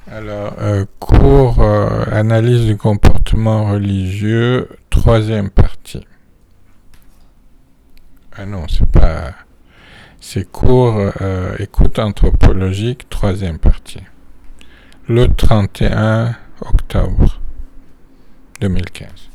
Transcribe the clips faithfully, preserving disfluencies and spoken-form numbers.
Alors, euh, cours euh, analyse du comportement religieux, troisième partie. Ah non, c'est pas... C'est cours euh, écoute anthropologique, troisième partie. Le trente et un octobre deux mille quinze.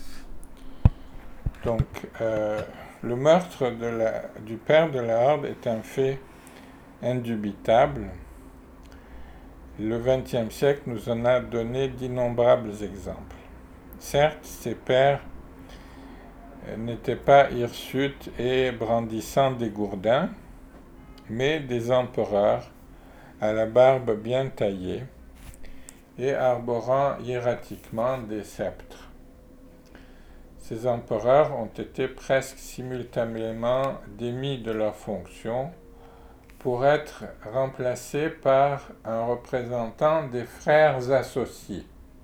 Donc, euh, le meurtre de la, du père de la Horde est un fait indubitable. Le vingtième siècle nous en a donné d'innombrables exemples. Certes, ses pères n'étaient pas hirsutes et brandissant des gourdins, mais des empereurs à la barbe bien taillée et arborant hiératiquement des sceptres. Ces empereurs ont été presque simultanément démis de leurs fonctions pour être remplacés par un représentant des frères associés.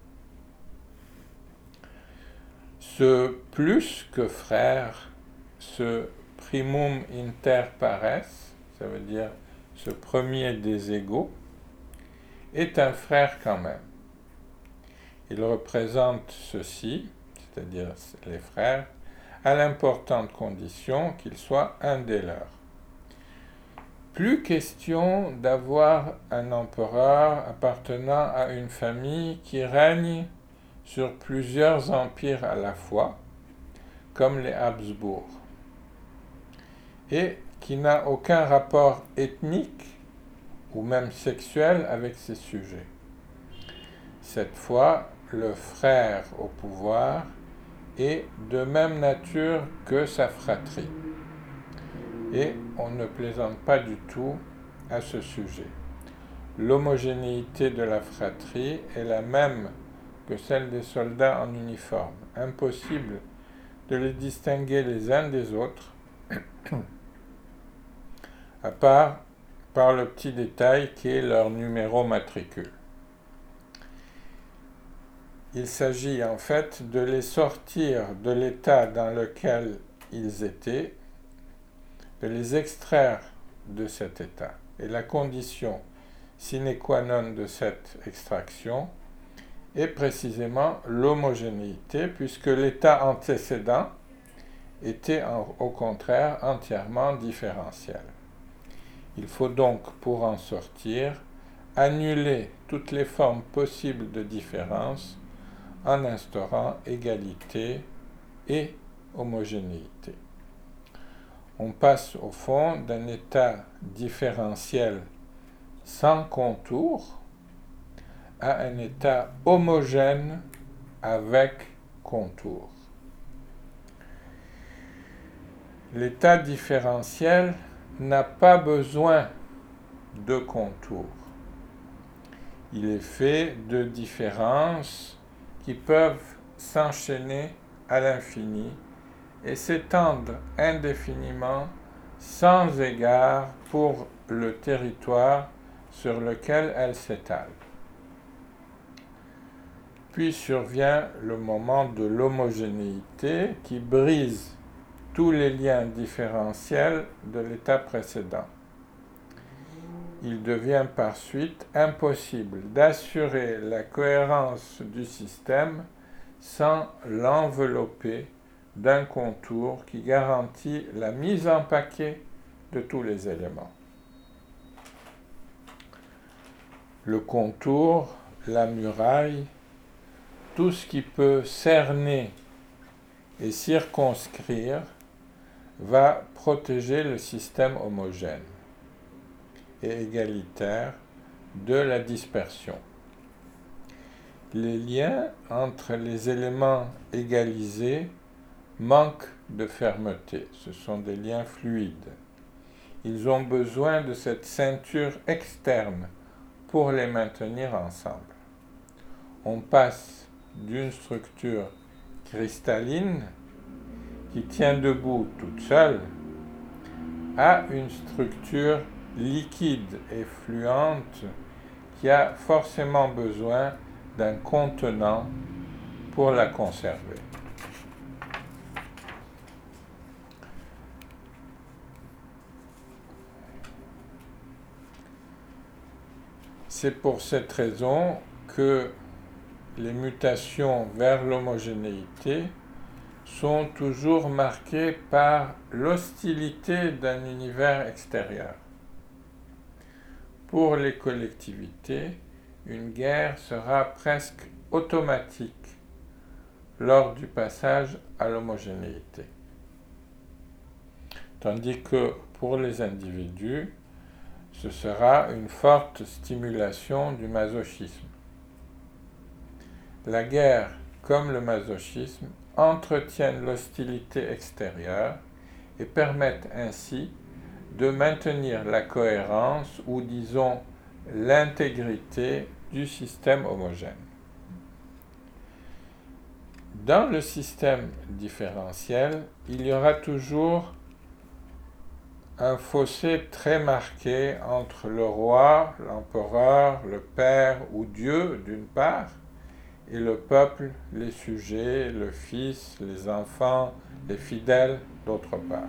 Ce plus que frère, ce primum inter pares, ça veut dire ce premier des égaux, est un frère quand même. Il représente ceux-ci, c'est-à-dire les frères, à l'importante condition qu'il soit un des leurs. Plus question d'avoir un empereur appartenant à une famille qui règne sur plusieurs empires à la fois, comme les Habsbourg, et qui n'a aucun rapport ethnique ou même sexuel avec ses sujets. Cette fois, le frère au pouvoir est de même nature que sa fratrie. Et on ne plaisante pas du tout à ce sujet. L'homogénéité de la fratrie est la même que celle des soldats en uniforme. Impossible de les distinguer les uns des autres, à part par le petit détail qui est leur numéro matricule. Il s'agit en fait de les sortir de l'état dans lequel ils étaient, de les extraire de cet état. Et la condition sine qua non de cette extraction est précisément l'homogénéité, puisque l'état antécédent était en, au contraire entièrement différentiel. Il faut donc, pour en sortir, annuler toutes les formes possibles de différence en instaurant égalité et homogénéité. On passe au fond d'un état différentiel sans contour à un état homogène avec contour. L'état différentiel n'a pas besoin de contour. Il est fait de différences qui peuvent s'enchaîner à l'infini et s'étendre indéfiniment sans égard pour le territoire sur lequel elles s'étalent. Puis survient le moment de l'homogénéité qui brise tous les liens différentiels de l'état précédent. Il devient par suite impossible d'assurer la cohérence du système sans l'envelopper d'un contour qui garantit la mise en paquet de tous les éléments. Le contour, la muraille, tout ce qui peut cerner et circonscrire va protéger le système homogène et égalitaire de la dispersion. Les liens entre les éléments égalisés manquent de fermeté, ce sont des liens fluides. Ils ont besoin de cette ceinture externe pour les maintenir ensemble. On passe d'une structure cristalline qui tient debout toute seule à une structure liquide et fluente qui a forcément besoin d'un contenant pour la conserver. C'est pour cette raison que les mutations vers l'homogénéité sont toujours marquées par l'hostilité d'un univers extérieur. Pour les collectivités, une guerre sera presque automatique lors du passage à l'homogénéité. Tandis que pour les individus, ce sera une forte stimulation du masochisme. La guerre, comme le masochisme, entretiennent l'hostilité extérieure et permettent ainsi de maintenir la cohérence ou, disons, l'intégrité du système homogène. Dans le système différentiel, il y aura toujours un fossé très marqué entre le roi, l'empereur, le père ou Dieu d'une part, et le peuple, les sujets, le fils, les enfants, les fidèles d'autre part.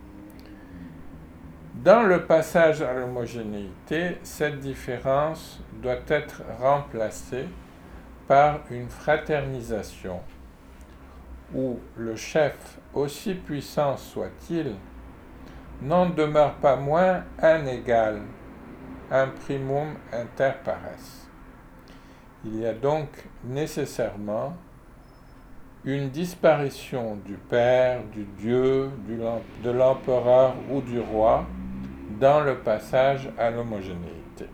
Dans le passage à l'homogénéité, cette différence doit être remplacée par une fraternisation où le chef, aussi puissant soit-il, n'en demeure pas moins un égal, un primum inter pares. Il y a donc nécessairement une disparition du père, du dieu, du, de l'empereur ou du roi dans le passage à l'homogénéité.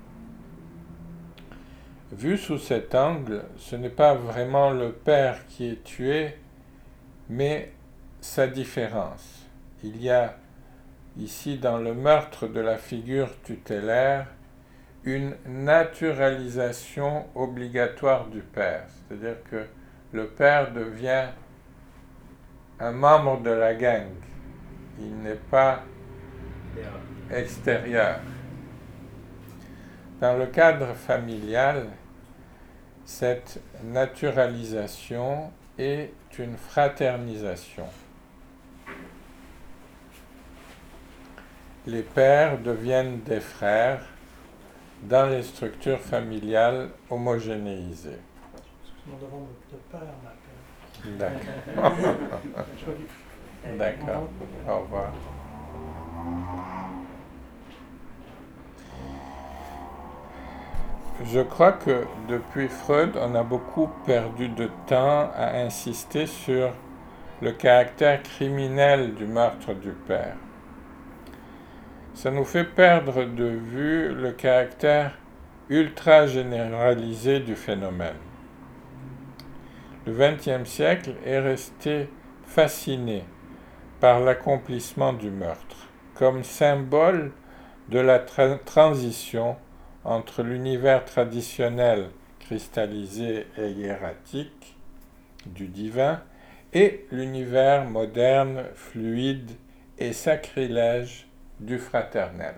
Vu sous cet angle, ce n'est pas vraiment le père qui est tué, mais sa différence. Il y a ici dans le meurtre de la figure tutélaire une naturalisation obligatoire du père, c'est-à-dire que le père devient un membre de la gang, il n'est pas extérieur. Dans le cadre familial, cette naturalisation est une fraternisation. Les pères deviennent des frères dans les structures familiales homogénéisées. Nous devons de père, ma père. D'accord. D'accord. Au revoir. Je crois que depuis Freud, on a beaucoup perdu de temps à insister sur le caractère criminel du meurtre du père. Ça nous fait perdre de vue le caractère ultra généralisé du phénomène. Le vingtième siècle est resté fasciné par l'accomplissement du meurtre, comme symbole de la tra- transition entre l'univers traditionnel cristallisé et hiératique du divin et l'univers moderne, fluide et sacrilège du fraternel.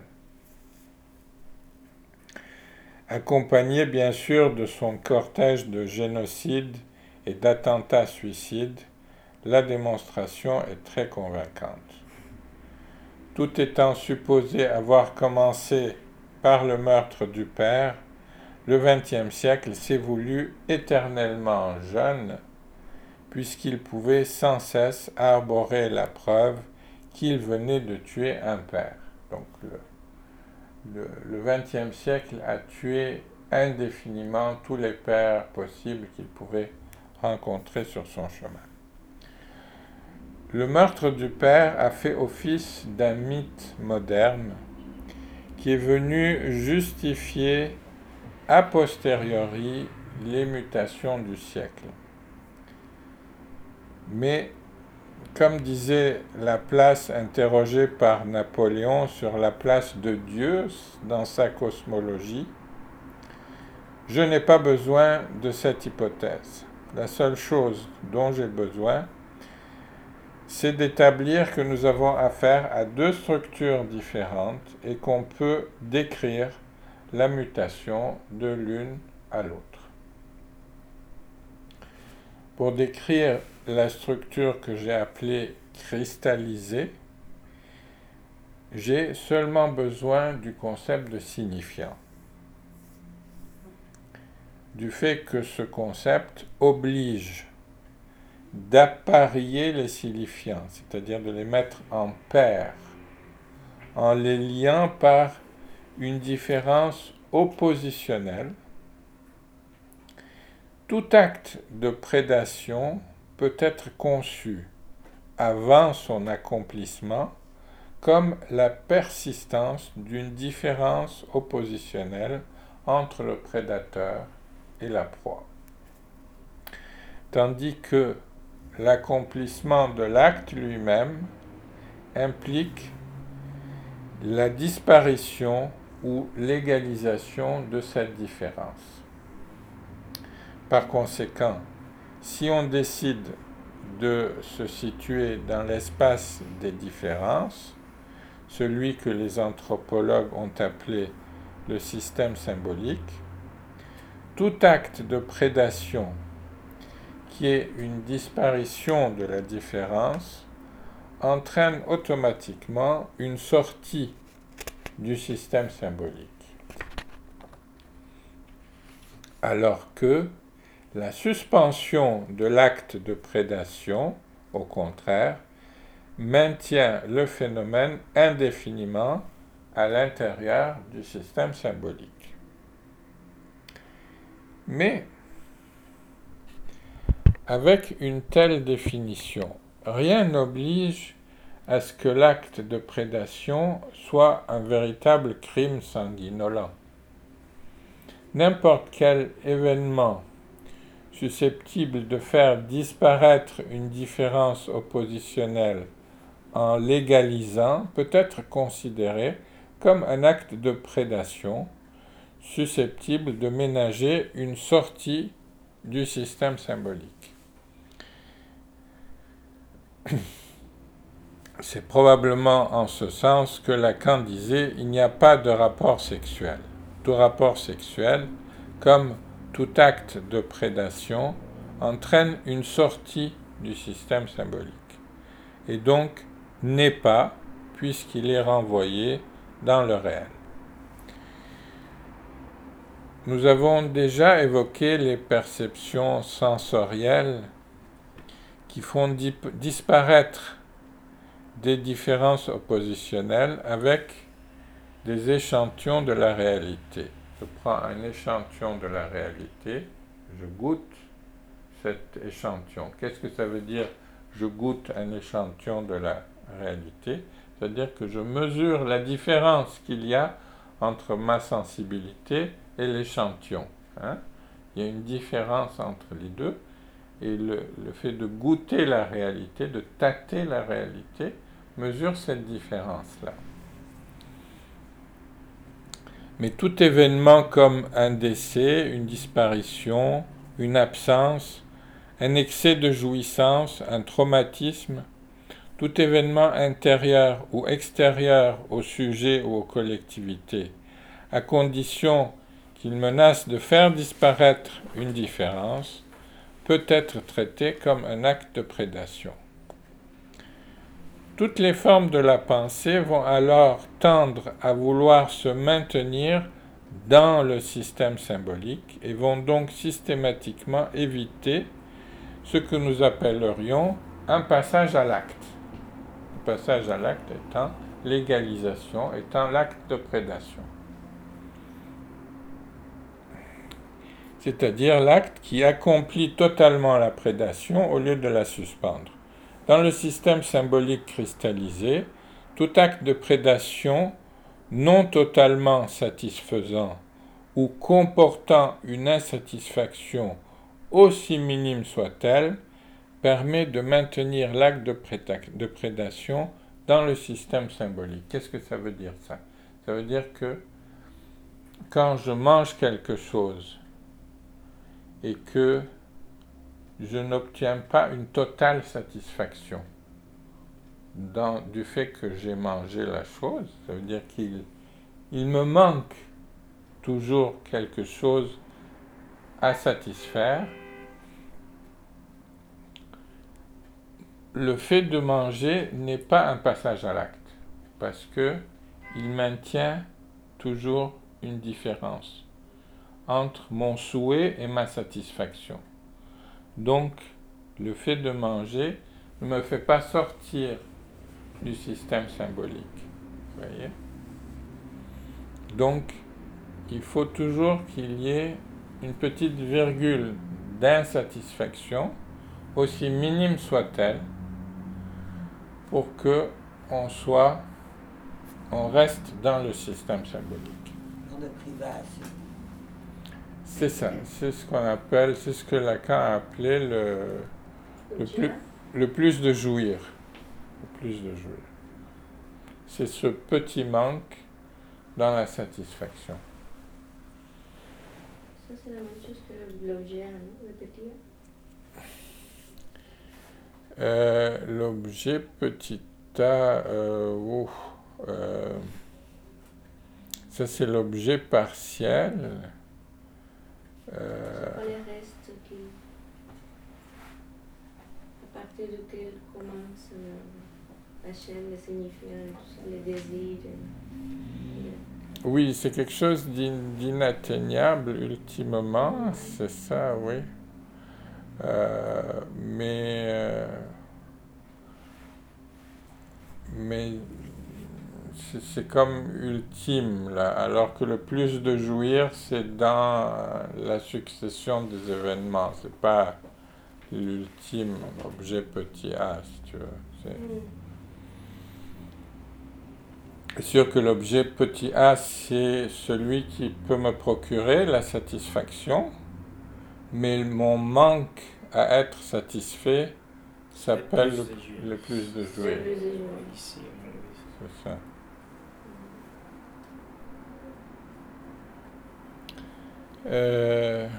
Accompagné bien sûr de son cortège de génocides et d'attentats suicides, la démonstration est très convaincante. Tout étant supposé avoir commencé par le meurtre du père, le vingtième siècle s'est voulu éternellement jeune, puisqu'il pouvait sans cesse arborer la preuve qu'il venait de tuer un père. Donc le, le, le vingtième siècle a tué indéfiniment tous les pères possibles qu'il pouvait rencontrer sur son chemin. Le meurtre du père a fait office d'un mythe moderne qui est venu justifier a posteriori les mutations du siècle. Mais, comme disait Laplace interrogé par Napoléon sur la place de Dieu dans sa cosmologie, je n'ai pas besoin de cette hypothèse. La seule chose dont j'ai besoin, c'est d'établir que nous avons affaire à deux structures différentes et qu'on peut décrire la mutation de l'une à l'autre. Pour décrire la structure que j'ai appelée cristallisée, j'ai seulement besoin du concept de signifiant. du fait que ce concept oblige d'apparier les signifiants, c'est-à-dire de les mettre en paire, en les liant par une différence oppositionnelle. Tout acte de prédation peut être conçu avant son accomplissement comme la persistance d'une différence oppositionnelle entre le prédateur et la proie. Tandis que l'accomplissement de l'acte lui-même implique la disparition ou l'égalisation de cette différence. Par conséquent, si on décide de se situer dans l'espace des différences, celui que les anthropologues ont appelé le système symbolique, tout acte de prédation qui est une disparition de la différence entraîne automatiquement une sortie du système symbolique. Alors que la suspension de l'acte de prédation, au contraire, maintient le phénomène indéfiniment à l'intérieur du système symbolique. Mais, avec une telle définition, rien n'oblige à ce que l'acte de prédation soit un véritable crime sanguinolent. N'importe quel événement susceptible de faire disparaître une différence oppositionnelle en l'égalisant peut être considéré comme un acte de prédation susceptible de ménager une sortie du système symbolique. C'est probablement en ce sens que Lacan disait « il n'y a pas de rapport sexuel ». Tout rapport sexuel, comme tout acte de prédation, entraîne une sortie du système symbolique, et donc n'est pas, puisqu'il est renvoyé dans le réel. Nous avons déjà évoqué les perceptions sensorielles qui font dip- disparaître des différences oppositionnelles avec des échantillons de la réalité. Je prends un échantillon de la réalité, je goûte cet échantillon. Qu'est-ce que ça veut dire, je goûte un échantillon de la réalité? C'est-à-dire que je mesure la différence qu'il y a entre ma sensibilité et l'échantillon. Hein? Il y a une différence entre les deux, et le, le fait de goûter la réalité, de tâter la réalité, mesure cette différence-là. Mais tout événement comme un décès, une disparition, une absence, un excès de jouissance, un traumatisme, tout événement intérieur ou extérieur au sujet ou aux collectivités, à condition qu'il menace de faire disparaître une différence, peut être traité comme un acte de prédation. Toutes les formes de la pensée vont alors tendre à vouloir se maintenir dans le système symbolique et vont donc systématiquement éviter ce que nous appellerions un passage à l'acte. Le passage à l'acte étant l'égalisation, étant l'acte de prédation. C'est-à-dire l'acte qui accomplit totalement la prédation au lieu de la suspendre. Dans le système symbolique cristallisé, tout acte de prédation non totalement satisfaisant ou comportant une insatisfaction aussi minime soit-elle, permet de maintenir l'acte de, préda- de prédation dans le système symbolique. Qu'est-ce que ça veut dire ça? Ça veut dire que quand je mange quelque chose et que je n'obtiens pas une totale satisfaction dans, du fait que j'ai mangé la chose, ça veut dire qu'il il me manque toujours quelque chose à satisfaire. Le fait de manger n'est pas un passage à l'acte, parce que il maintient toujours une différence entre mon souhait et ma satisfaction. Donc, le fait de manger ne me fait pas sortir du système symbolique. Vous voyez ? Donc, il faut toujours qu'il y ait une petite virgule d'insatisfaction, aussi minime soit-elle, pour que on soit, on reste dans le système symbolique. Dans la privation. C'est ça, c'est ce qu'on appelle, c'est ce que Lacan a appelé le, le, plus, le plus de jouir. Le plus de jouir. C'est ce petit manque dans la satisfaction. Ça, c'est la même chose que l'objet, non? Le petit A? Euh, l'objet petit A, euh, oh, euh, ça c'est l'objet partiel. Euh, c'est pas les restes qui, à partir duquel commence la, la chaîne des signifiants, tout ça, les désirs. Et... Oui, c'est quelque chose d'inatteignable ultimement, mmh. C'est ça, oui. Euh, mais euh, mais c'est, c'est comme ultime là, alors que le plus de jouir c'est dans la succession des événements, c'est pas l'ultime objet petit a, si tu veux. C'est, mmh. c'est sûr que l'objet petit a c'est celui qui peut me procurer la satisfaction, mais mon manque à être satisfait s'appelle le, le plus de jouir. C'est ça. Euh...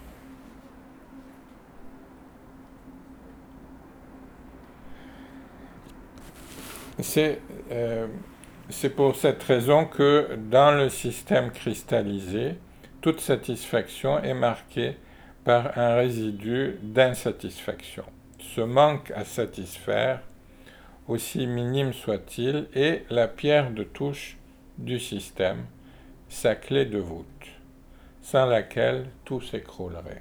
C'est, euh, c'est pour cette raison que dans le système cristallisé, toute satisfaction est marquée par un résidu d'insatisfaction. Ce manque à satisfaire, aussi minime soit-il, est la pierre de touche du système, sa clé de voûte, sans laquelle tout s'écroulerait.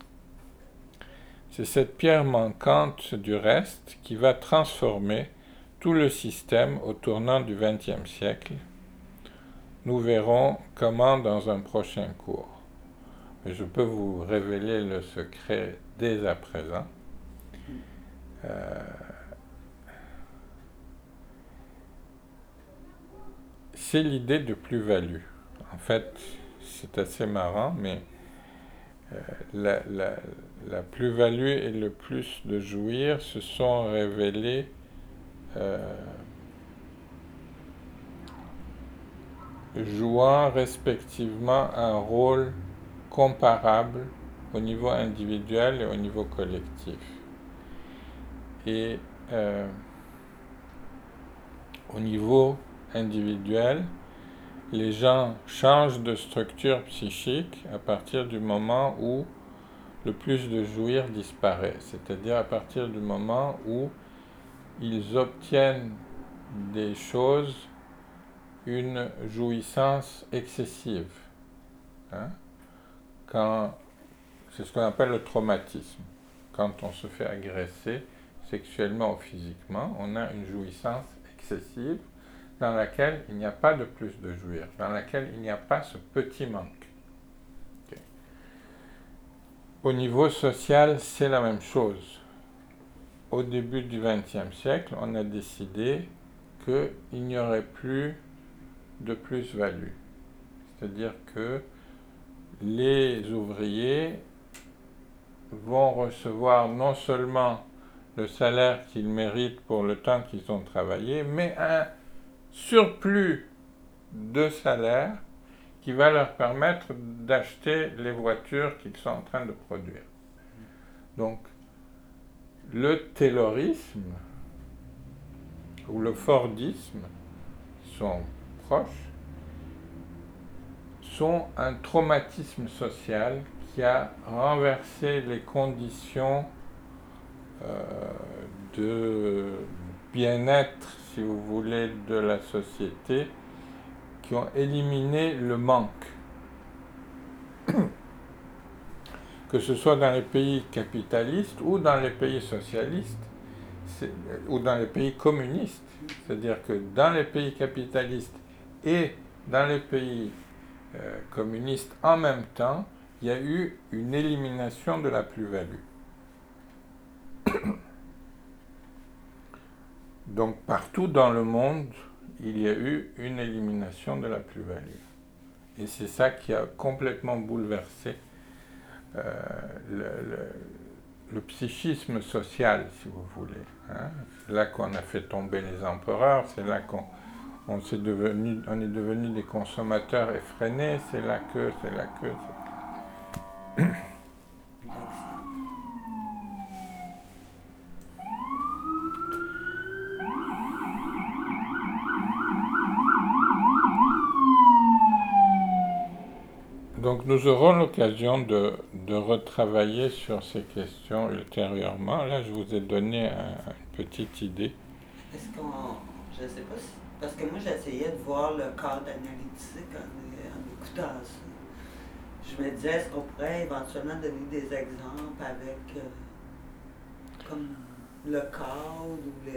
C'est cette pierre manquante du reste qui va transformer tout le système au tournant du vingtième siècle. Nous verrons comment dans un prochain cours. Je peux vous révéler le secret dès à présent. Euh, c'est l'idée de plus-value. En fait, c'est assez marrant, mais euh, la, la, la plus-value et le plus de jouir se sont révélés euh, jouant respectivement un rôle comparable au niveau individuel et au niveau collectif. Et euh, au niveau individuel, les gens changent de structure psychique à partir du moment où le plus de jouir disparaît, c'est-à-dire à partir du moment où ils obtiennent des choses une jouissance excessive. Hein? Quand, c'est ce qu'on appelle le traumatisme. Quand on se fait agresser sexuellement ou physiquement, on a une jouissance excessive dans laquelle il n'y a pas de plus de jouir, dans laquelle il n'y a pas ce petit manque. Okay. Au niveau social, c'est la même chose. Au début du vingtième siècle, on a décidé qu'il n'y aurait plus de plus-value. C'est-à-dire que les ouvriers vont recevoir non seulement le salaire qu'ils méritent pour le temps qu'ils ont travaillé, mais un surplus de salaire qui va leur permettre d'acheter les voitures qu'ils sont en train de produire. Donc, le taylorisme ou le fordisme sont proches, sont un traumatisme social qui a renversé les conditions euh, de bien-être, si vous voulez, de la société, qui ont éliminé le manque. que ce soit dans les pays capitalistes ou dans les pays socialistes, ou dans les pays communistes. C'est-à-dire que dans les pays capitalistes et dans les pays euh, communistes en même temps, il y a eu une élimination de la plus-value. Donc partout dans le monde, il y a eu une élimination de la plus-value. Et c'est ça qui a complètement bouleversé euh, le, le, le psychisme social, si vous voulez. Hein. C'est là qu'on a fait tomber les empereurs, c'est là qu'on on, s'est devenu, on est devenu des consommateurs effrénés, c'est là que, c'est là que... C'est... Donc nous aurons l'occasion de, de retravailler sur ces questions ultérieurement. Là, je vous ai donné un, une petite idée. Est-ce qu'on... Je ne sais pas si... Parce que moi, j'essayais de voir le cadre analytique en, en écoutant ça. Je me disais, est-ce qu'on pourrait éventuellement donner des exemples avec... Euh, comme le cadre ou le...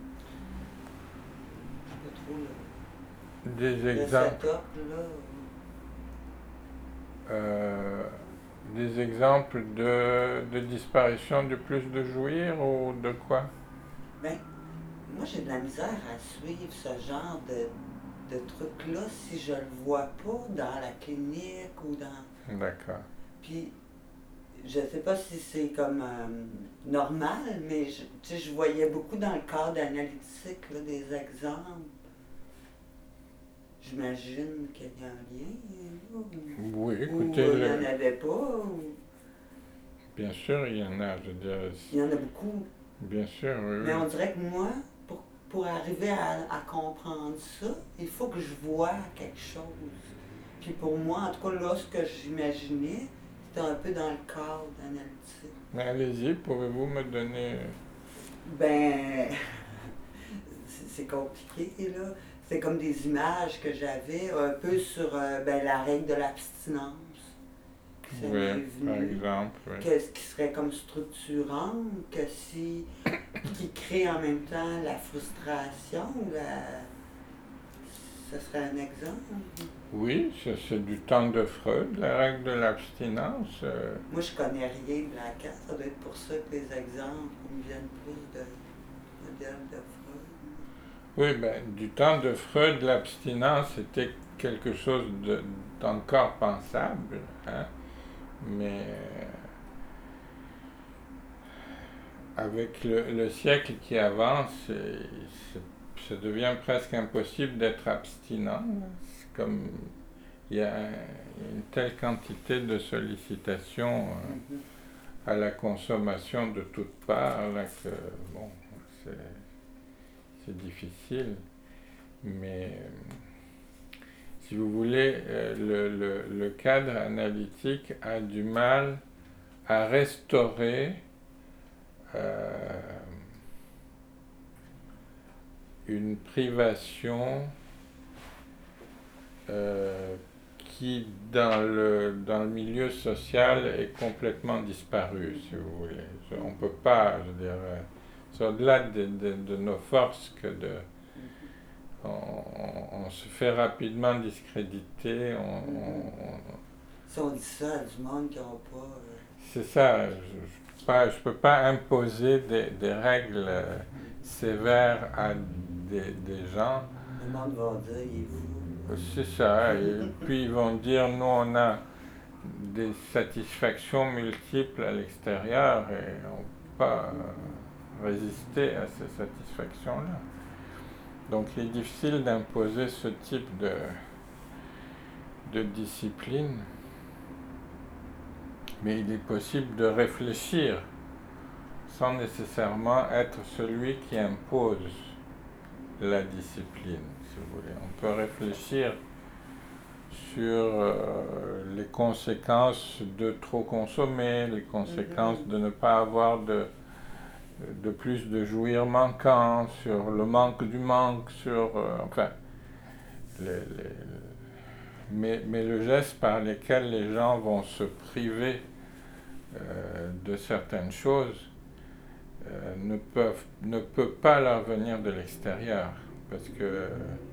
Je ne sais pas trop le... Des le exemples. setup, là. Euh, des exemples de, de disparition du plus de jouir ou de quoi? Ben, moi j'ai de la misère à suivre ce genre de, de truc-là si je le vois pas dans la clinique ou dans... D'accord. Puis, je sais pas si c'est comme euh, normal, mais je, tu sais, je voyais beaucoup dans le cadre analytique là, des exemples. J'imagine qu'il y a un lien, là, ou, Oui, ou écoutez... il n'y le... en avait pas. Ou... Bien sûr, il y en a, je veux dire... Il y en a beaucoup. Bien sûr, oui. Mais on dirait que moi, pour, pour arriver à, à comprendre ça, il faut que je voie quelque chose. Puis pour moi, en tout cas, là, ce que j'imaginais, c'était un peu dans le cadre analytique. Mais allez-y, pouvez-vous me donner... Ben, c'est compliqué, là. C'est comme des images que j'avais un peu sur euh, ben, la règle de l'abstinence. Oui, par exemple. Oui. Qu'est-ce qui serait comme structurant, que si, qui crée en même temps la frustration, la... ce serait un exemple? Oui, c'est du temps de Freud, la règle de l'abstinence. Euh... Moi, je connais rien de Lacan, ça doit être pour ça que les exemples me viennent plus de modèles de Freud. Oui, ben, du temps de Freud, l'abstinence était quelque chose de, d'encore pensable, hein? Mais euh, avec le, le siècle qui avance, c'est, c'est, ça devient presque impossible d'être abstinent. C'est comme il y a un, une telle quantité de sollicitations euh, à la consommation de toutes parts là, que bon, c'est, c'est difficile. Mais euh, si vous voulez, euh, le, le, le cadre analytique a du mal à restaurer euh, une privation euh, qui, dans le, dans le milieu social, est complètement disparue, si vous voulez. On ne peut pas, je veux dire, c'est au-delà de, de, de nos forces que de... On, on, on se fait rapidement discréditer. On, on, on... Si on dit ça à du monde qui n'a pas... Euh... C'est ça. Je ne peux pas imposer des, des règles euh, sévères à des, des gens. Le monde va dire, il est fou. C'est ça. Et puis ils vont dire, nous on a des satisfactions multiples à l'extérieur et on ne peut pas résister à ces satisfactions-là. Donc il est difficile d'imposer ce type de, de discipline, mais il est possible de réfléchir sans nécessairement être celui qui impose la discipline, si vous voulez. On peut réfléchir sur euh, les conséquences de trop consommer, les conséquences mm-hmm. de ne pas avoir de de plus de jouir manquant, sur le manque du manque, sur... Euh, enfin, les, les, mais, mais le geste par lequel les gens vont se priver euh, de certaines choses euh, ne, peuvent, ne peut pas leur venir de l'extérieur. Parce que... Euh,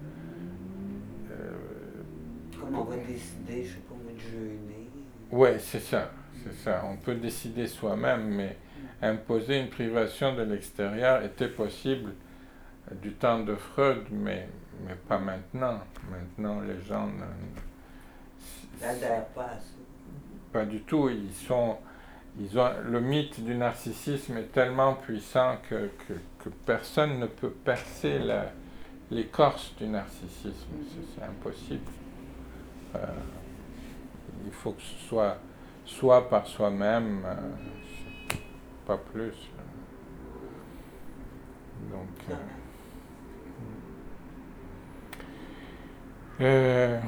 Comme on va décider, je sais pas moi, de jeûner. Oui, c'est ça, c'est ça. On peut décider soi-même, mais imposer une privation de l'extérieur était possible du temps de Freud, mais, mais pas maintenant. Maintenant, les gens ne... n'adhèrent pas à ça. Pas du tout. Ils sont, ils ont, le mythe du narcissisme est tellement puissant que, que, que personne ne peut percer la, l'écorce du narcissisme. C'est, c'est impossible. Euh, il faut que ce soit soit par soi-même, euh, pas plus. Donc, euh, euh,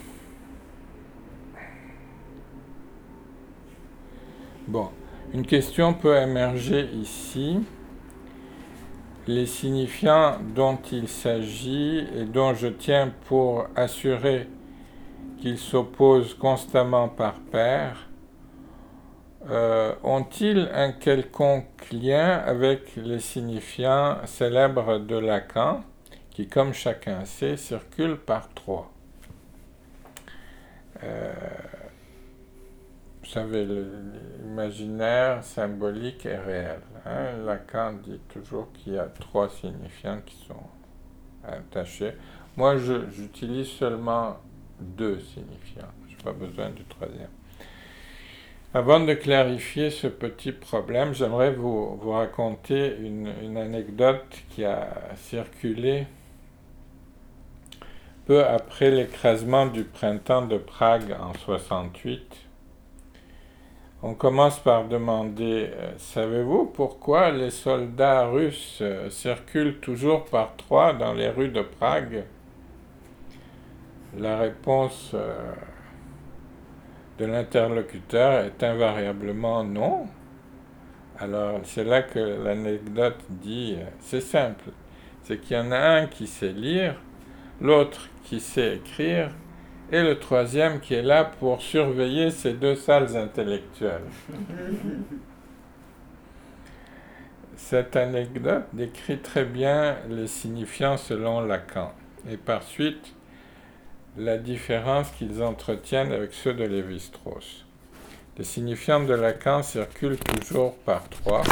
bon, une question peut émerger ici. Les signifiants dont il s'agit et dont je tiens pour assurer qu'ils s'opposent constamment par paire, euh, ont-ils un quelconque lien avec les signifiants célèbres de Lacan, qui, comme chacun sait, circulent par trois? euh, Vous savez, l'imaginaire, symbolique et réel. Hein? Lacan dit toujours qu'il y a trois signifiants qui sont attachés. Moi, je, j'utilise seulement deux signifiants. Je n'ai pas besoin du troisième. Avant de clarifier ce petit problème, j'aimerais vous, vous raconter une, une anecdote qui a circulé peu après l'écrasement du printemps de Prague en soixante-huit. On commence par demander, euh, savez-vous pourquoi les soldats russes euh, circulent toujours par trois dans les rues de Prague? La réponse euh, de l'interlocuteur est invariablement non. Alors c'est là que l'anecdote dit, euh, c'est simple, c'est qu'il y en a un qui sait lire, l'autre qui sait écrire, et le troisième qui est là pour surveiller ces deux salles intellectuelles. Cette anecdote décrit très bien les signifiants selon Lacan, et par suite la différence qu'ils entretiennent avec ceux de Lévi-Strauss. Les signifiants de Lacan circulent toujours par trois.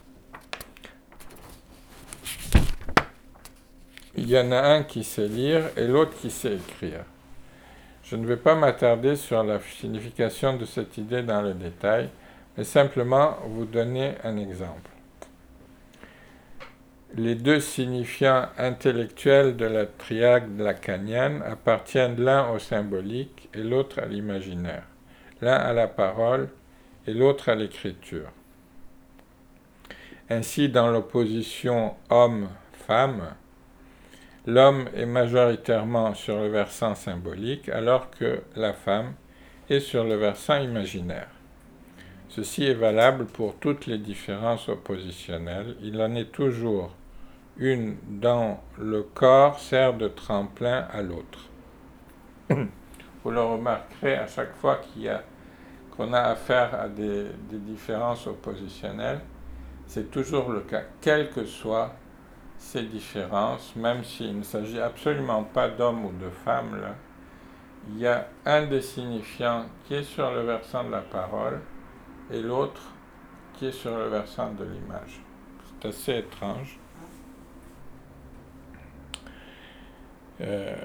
Il y en a un qui sait lire et l'autre qui sait écrire. Je ne vais pas m'attarder sur la signification de cette idée dans le détail, mais simplement vous donner un exemple. Les deux signifiants intellectuels de la triade lacanienne appartiennent l'un au symbolique et l'autre à l'imaginaire, l'un à la parole et l'autre à l'écriture. Ainsi, dans l'opposition homme-femme, l'homme est majoritairement sur le versant symbolique, alors que la femme est sur le versant imaginaire. Ceci est valable pour toutes les différences oppositionnelles. Il en est toujours une dont le corps sert de tremplin à l'autre. Vous le remarquerez à chaque fois qu'il y a, qu'on a affaire à des, des différences oppositionnelles, c'est toujours le cas, quelles que soient ces différences, même s'il ne s'agit absolument pas d'homme ou de femme, là, il y a un des signifiants qui est sur le versant de la parole et l'autre qui est sur le versant de l'image. C'est assez étrange. Euh...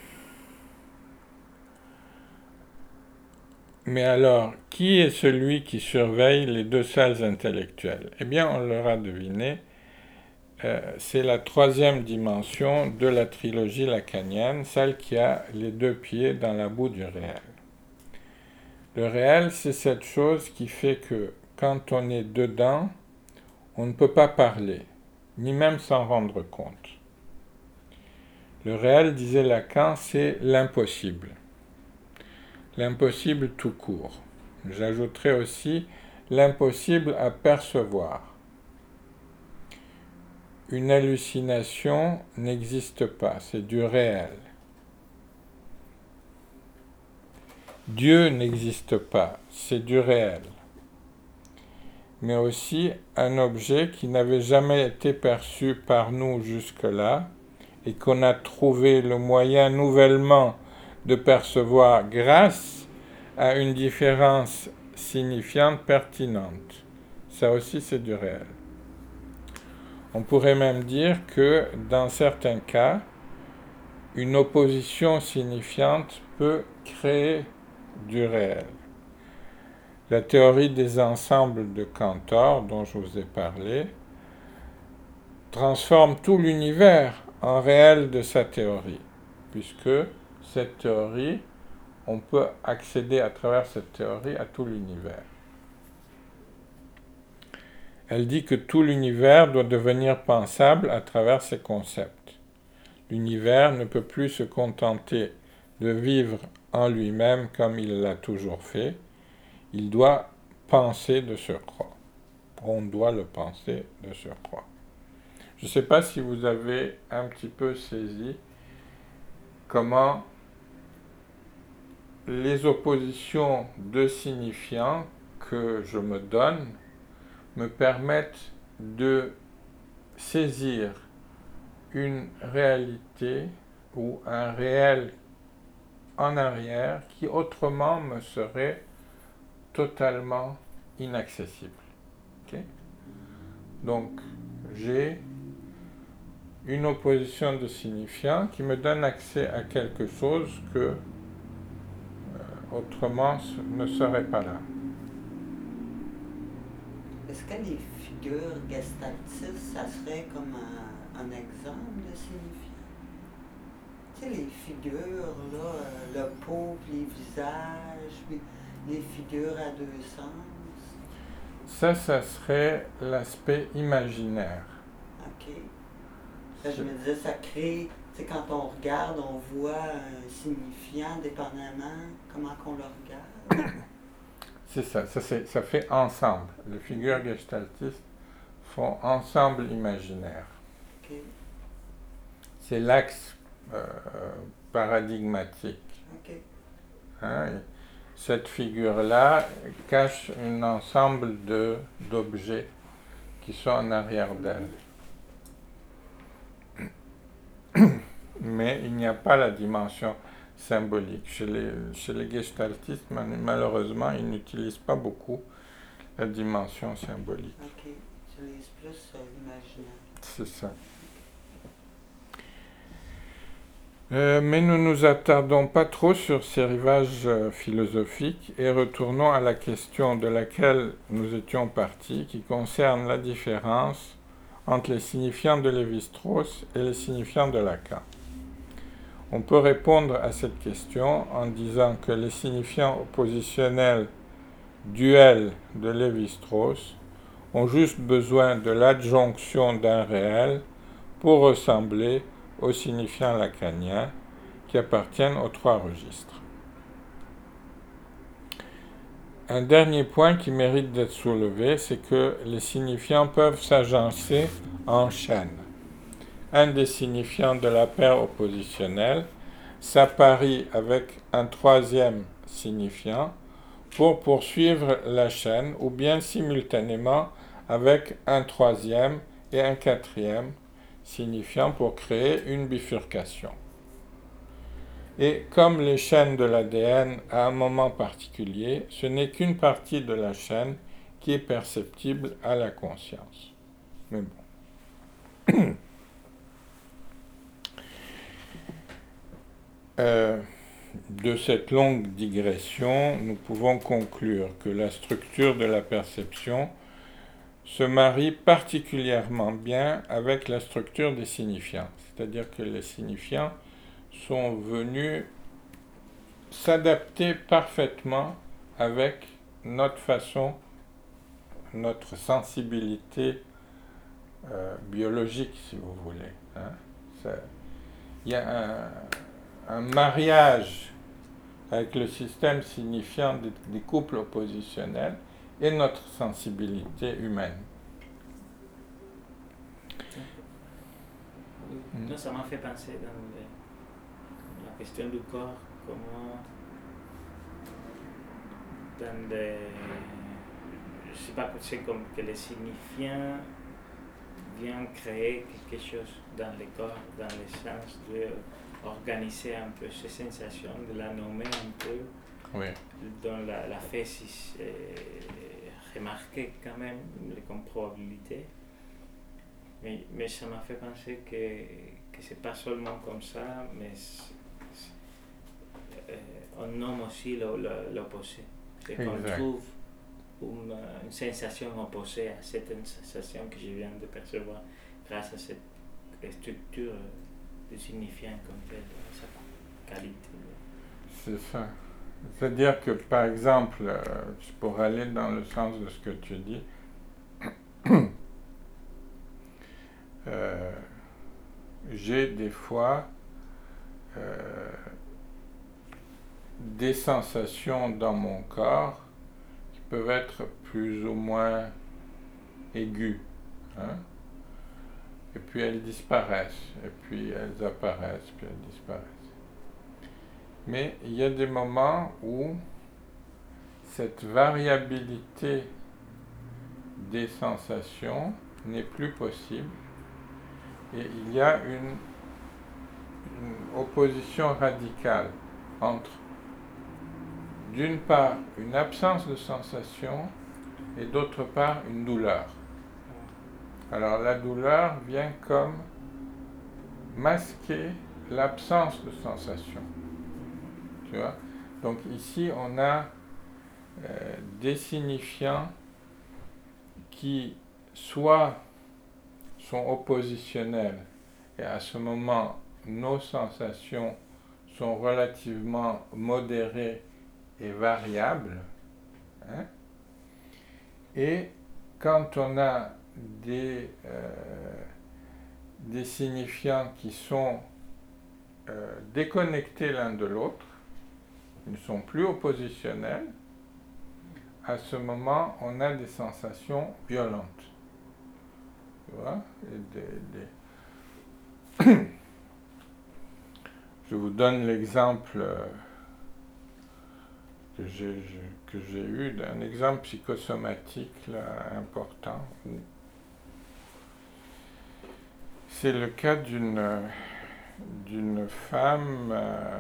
Mais alors, qui est celui qui surveille les deux salles intellectuelles? Eh bien, on l'aura deviné, euh, c'est la troisième dimension de la trilogie lacanienne, celle qui a les deux pieds dans la boue du réel. Le réel, c'est cette chose qui fait que, quand on est dedans, on ne peut pas parler, ni même s'en rendre compte. Le réel, disait Lacan, c'est l'impossible. L'impossible tout court. J'ajouterai aussi l'impossible à percevoir. Une hallucination n'existe pas, c'est du réel. Dieu n'existe pas, c'est du réel. mais aussi un objet qui n'avait jamais été perçu par nous jusque-là et qu'on a trouvé le moyen nouvellement de percevoir grâce à une différence signifiante pertinente. Ça aussi, c'est du réel. On pourrait même dire que, dans certains cas, une opposition signifiante peut créer du réel. La théorie des ensembles de Cantor, dont je vous ai parlé, transforme tout l'univers en réel de sa théorie, puisque cette théorie, on peut accéder à travers cette théorie à tout l'univers. Elle dit que tout l'univers doit devenir pensable à travers ces concepts. L'univers ne peut plus se contenter de vivre en lui-même comme il l'a toujours fait. Il doit penser de surcroît. On doit le penser de surcroît. Je ne sais pas si vous avez un petit peu saisi comment les oppositions de signifiants que je me donne me permettent de saisir une réalité ou un réel en arrière qui autrement me serait totalement inaccessible. Okay? Donc, j'ai une opposition de signifiants qui me donne accès à quelque chose que euh, autrement ne serait pas là. Est-ce que les figures gestaltistes, ça serait comme un, un exemple de signifiant? Tu sais, les figures, là, euh, le pot, puis les visages, puis les figures à deux sens. Ça, ça serait l'aspect imaginaire. OK. Ça, je me disais, ça crée, tu sais, quand on regarde, on voit un signifiant dépendamment comment qu'on le regarde. C'est ça, ça, c'est, ça fait ensemble. Les figures gestaltistes font ensemble imaginaire. Okay. C'est l'axe euh, paradigmatique. Okay. Hein, cette figure-là cache un ensemble de, d'objets qui sont en arrière d'elle. Mais il n'y a pas la dimension symbolique. Chez les, chez les gestaltistes, malheureusement, ils n'utilisent pas beaucoup la dimension symbolique. Ok, ils utilisent plus euh, l'imaginaire. C'est ça. Euh, mais nous ne nous attardons pas trop sur ces rivages euh, philosophiques et retournons à la question de laquelle nous étions partis, qui concerne la différence entre les signifiants de Lévi-Strauss et les signifiants de Lacan. On peut répondre à cette question en disant que les signifiants oppositionnels duels de Lévi-Strauss ont juste besoin de l'adjonction d'un réel pour ressembler aux signifiants lacaniens qui appartiennent aux trois registres. Un dernier point qui mérite d'être soulevé, c'est que les signifiants peuvent s'agencer en chaîne. Un des signifiants de la paire oppositionnelle s'apparie avec un troisième signifiant pour poursuivre la chaîne, ou bien simultanément avec un troisième et un quatrième signifiant pour créer une bifurcation. Et comme les chaînes de l'A D N à un moment particulier, ce n'est qu'une partie de la chaîne qui est perceptible à la conscience. Mais bon. euh, de cette longue digression, nous pouvons conclure que la structure de la perception se marie particulièrement bien avec la structure des signifiants. C'est-à-dire que les signifiants sont venus s'adapter parfaitement avec notre façon, notre sensibilité euh, biologique, si vous voulez. Hein. Ça, il y a un, un mariage avec le système signifiant des, des couples oppositionnels et notre sensibilité humaine. Non, ça m'a fait penser dans le, la question du corps, comment dans des je sais pas, c'est comme que le signifiant vient créer quelque chose dans le corps, dans le sens d'organiser un peu ces sensations, de la nommer un peu, Oui. dans la, la fait euh, remarquer quand même les comme probabilités. Mais, mais ça m'a fait penser que, que c'est pas seulement comme ça, mais c'est, c'est, euh, on nomme aussi le, le, l'opposé. C'est qu'on trouve une, une sensation opposée à cette sensation que je viens de percevoir grâce à cette structure de signifiant comme telle, sa qualité. C'est ça. C'est-à-dire que, par exemple, euh, pour aller dans le sens de ce que tu dis, euh, j'ai des fois euh, des sensations dans mon corps qui peuvent être plus ou moins aiguës, hein? Et puis elles disparaissent, et puis elles apparaissent, puis elles disparaissent. Mais il y a des moments où cette variabilité des sensations n'est plus possible et il y a une, une opposition radicale entre, d'une part, une absence de sensation et d'autre part, une douleur. Alors la douleur vient comme masquer l'absence de sensation. Tu vois? Donc ici, on a euh, des signifiants qui soit sont oppositionnels, et à ce moment, nos sensations sont relativement modérées et variables, hein? Et quand on a des, euh, des signifiants qui sont euh, déconnectés l'un de l'autre, ils ne sont plus oppositionnels, à ce moment, on a des sensations violentes. Tu vois? Et des, des... Je vous donne l'exemple que j'ai, que j'ai eu d'un exemple psychosomatique là, important. C'est le cas d'une, d'une femme euh,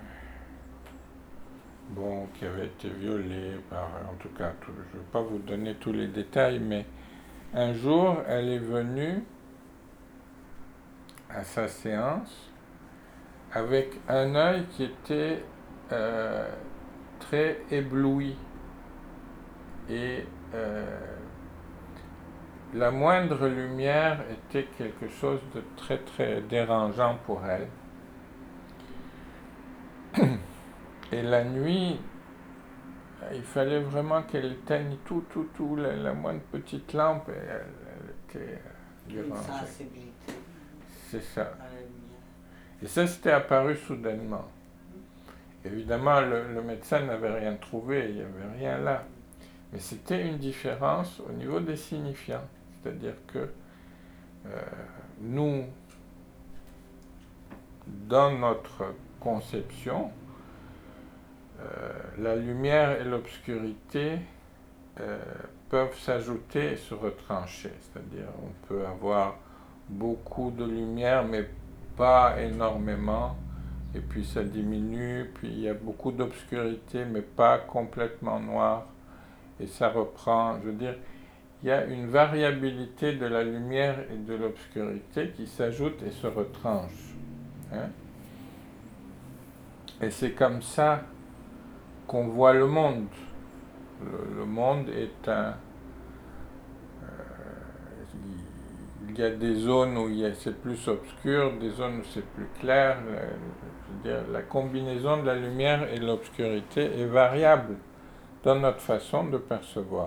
bon, qui avait été violée par, en tout cas, tout, je ne vais pas vous donner tous les détails, mais un jour, elle est venue à sa séance avec un œil qui était euh, très ébloui et euh, la moindre lumière était quelque chose de très très dérangeant pour elle. Et la nuit, il fallait vraiment qu'elle éteigne tout, tout, tout, la, la moindre petite lampe, et elle, elle était dérangée. Une sensibilité. C'est ça. À la lumière. Et ça, c'était apparu soudainement. Évidemment, le, le médecin n'avait rien trouvé, il n'y avait rien là. Mais c'était une différence au niveau des signifiants. C'est-à-dire que euh, nous, dans notre conception, euh, la lumière et l'obscurité euh, peuvent s'ajouter et se retrancher. C'est-à-dire on peut avoir beaucoup de lumière, mais pas énormément, et puis ça diminue, puis il y a beaucoup d'obscurité, mais pas complètement noir, et ça reprend. Je veux dire, il y a une variabilité de la lumière et de l'obscurité qui s'ajoute et se retranche. Hein? Et c'est comme ça qu'on voit le monde. Le, le monde est un... Euh, il y a des zones où il y a, c'est plus obscur, des zones où c'est plus clair. La, je veux dire, la combinaison de la lumière et de l'obscurité est variable dans notre façon de percevoir.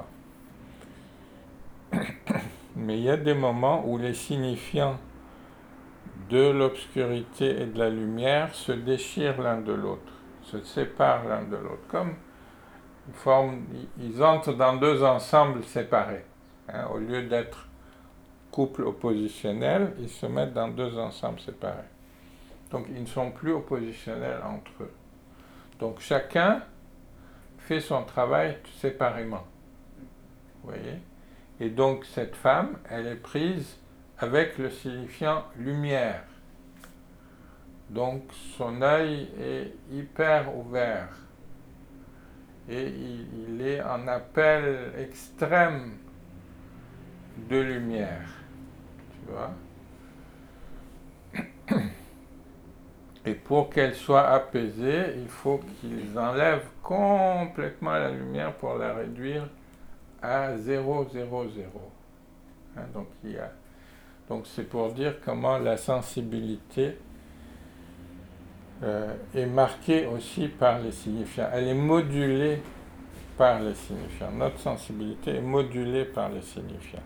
Mais il y a des moments où les signifiants de l'obscurité et de la lumière se déchirent l'un de l'autre, se séparent l'un de l'autre, comme une forme, ils entrent dans deux ensembles séparés. Hein, au lieu d'être couple oppositionnel, ils se mettent dans deux ensembles séparés. Donc ils ne sont plus oppositionnels entre eux. Donc chacun fait son travail séparément. vous voyez. Et donc cette femme, elle est prise avec le signifiant lumière. Donc son œil est hyper ouvert. Et il, il est en appel extrême de lumière. Tu vois? Et pour qu'elle soit apaisée, il faut qu'ils enlèvent complètement la lumière pour la réduire à zéro, zéro, zéro. Hein, donc, il y a, donc c'est pour dire comment la sensibilité euh, est marquée aussi par les signifiants. Elle est modulée par les signifiants. Notre sensibilité est modulée par les signifiants.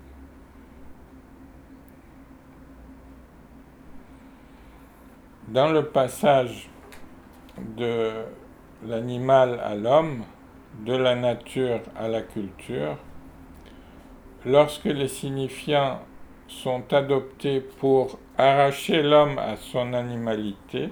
Dans le passage de l'animal à l'homme, de la nature à la culture, lorsque les signifiants sont adoptés pour arracher l'homme à son animalité,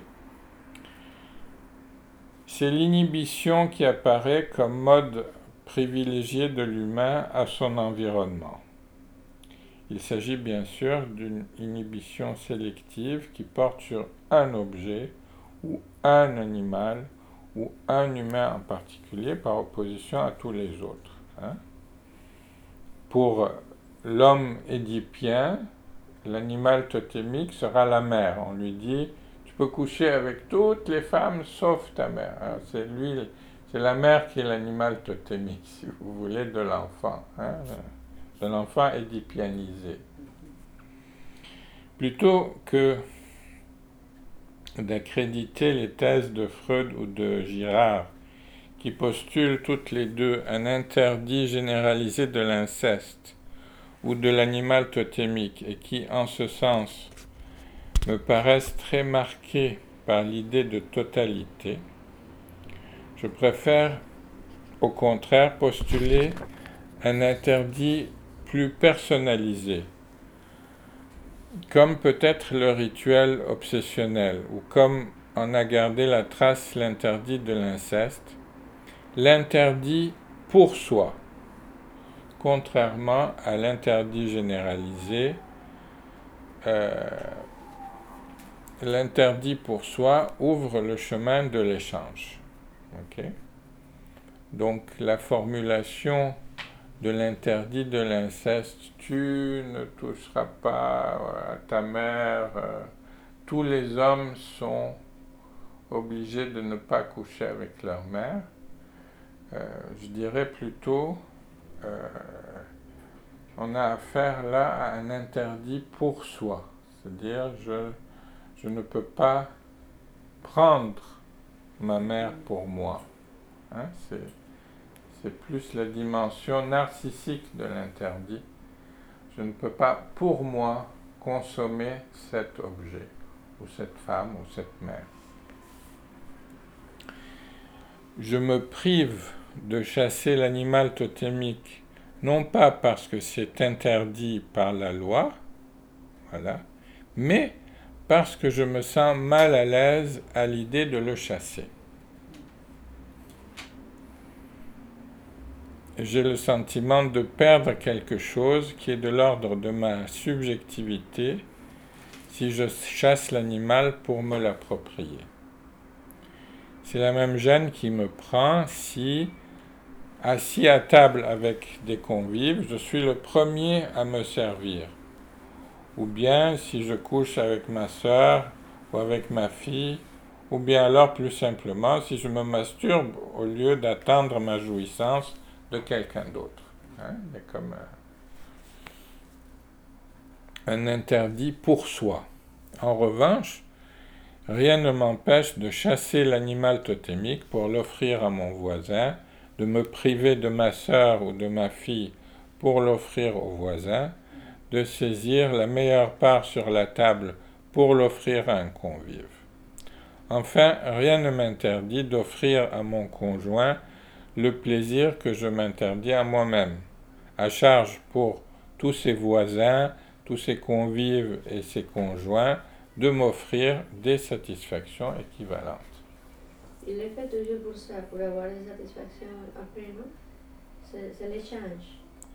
c'est l'inhibition qui apparaît comme mode privilégié de l'humain à son environnement. Il s'agit bien sûr d'une inhibition sélective qui porte sur un objet ou un animal ou un humain en particulier par opposition à tous les autres. Hein. Pour l'homme édipien, l'animal totémique sera la mère. On lui dit « tu peux coucher avec toutes les femmes sauf ta mère hein. ». C'est lui, c'est la mère qui est l'animal totémique, si vous voulez, de l'enfant. Hein. De l'enfant édipianisé. Plutôt que d'accréditer les thèses de Freud ou de Girard, qui postulent toutes les deux un interdit généralisé de l'inceste ou de l'animal totémique, et qui, en ce sens, me paraissent très marqués par l'idée de totalité, je préfère, au contraire, postuler un interdit plus personnalisé, comme peut-être le rituel obsessionnel, ou comme en a gardé la trace l'interdit de l'inceste, l'interdit pour soi, contrairement à l'interdit généralisé. Euh, l'interdit pour soi ouvre le chemin de l'échange. Okay? Donc la formulation de l'interdit de l'inceste, tu ne toucheras pas à ta mère, euh, tous les hommes sont obligés de ne pas coucher avec leur mère, euh, je dirais plutôt, euh, on a affaire là à un interdit pour soi, c'est-à-dire je, je ne peux pas prendre ma mère pour moi, hein, c'est C'est plus la dimension narcissique de l'interdit. Je ne peux pas, pour moi, consommer cet objet, ou cette femme, ou cette mère. Je me prive de chasser l'animal totémique, non pas parce que c'est interdit par la loi, voilà, mais parce que je me sens mal à l'aise à l'idée de le chasser. J'ai le sentiment de perdre quelque chose qui est de l'ordre de ma subjectivité si je chasse l'animal pour me l'approprier. C'est la même gêne qui me prend si, assis à table avec des convives, je suis le premier à me servir. Ou bien si je couche avec ma sœur ou avec ma fille, ou bien alors plus simplement si je me masturbe au lieu d'attendre ma jouissance de quelqu'un d'autre. Hein? Il y a comme un, un interdit pour soi. En revanche, rien ne m'empêche de chasser l'animal totémique pour l'offrir à mon voisin, de me priver de ma sœur ou de ma fille pour l'offrir au voisin, de saisir la meilleure part sur la table pour l'offrir à un convive. Enfin, rien ne m'interdit d'offrir à mon conjoint le plaisir que je m'interdis à moi-même, à charge pour tous ses voisins, tous ses convives et ses conjoints, de m'offrir des satisfactions équivalentes. Il le fait toujours pour ça, pour avoir des satisfactions après, non? C'est, c'est l'échange.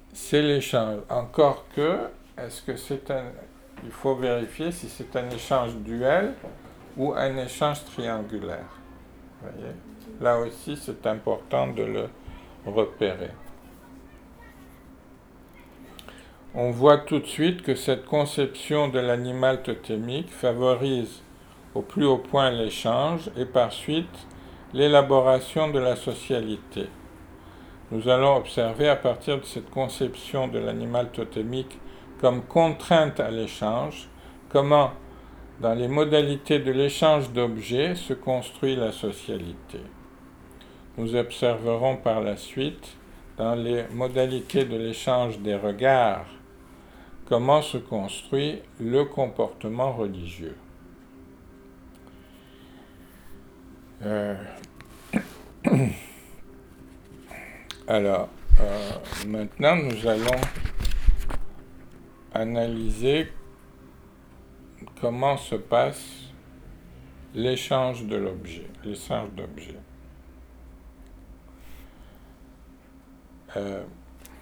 c'est l'échange. Encore que, est-ce que c'est un... Il faut vérifier si c'est un échange duel ou un échange triangulaire. Vous voyez? Là aussi, c'est important de le repérer. On voit tout de suite que cette conception de l'animal totémique favorise au plus haut point l'échange et par suite l'élaboration de la socialité. Nous allons observer à partir de cette conception de l'animal totémique comme contrainte à l'échange, comment, dans les modalités de l'échange d'objets, se construit la socialité. Nous observerons par la suite, dans les modalités de l'échange des regards, comment se construit le comportement religieux. Euh... Alors, euh, maintenant nous allons analyser comment se passe l'échange de l'objet, l'échange d'objets. Euh,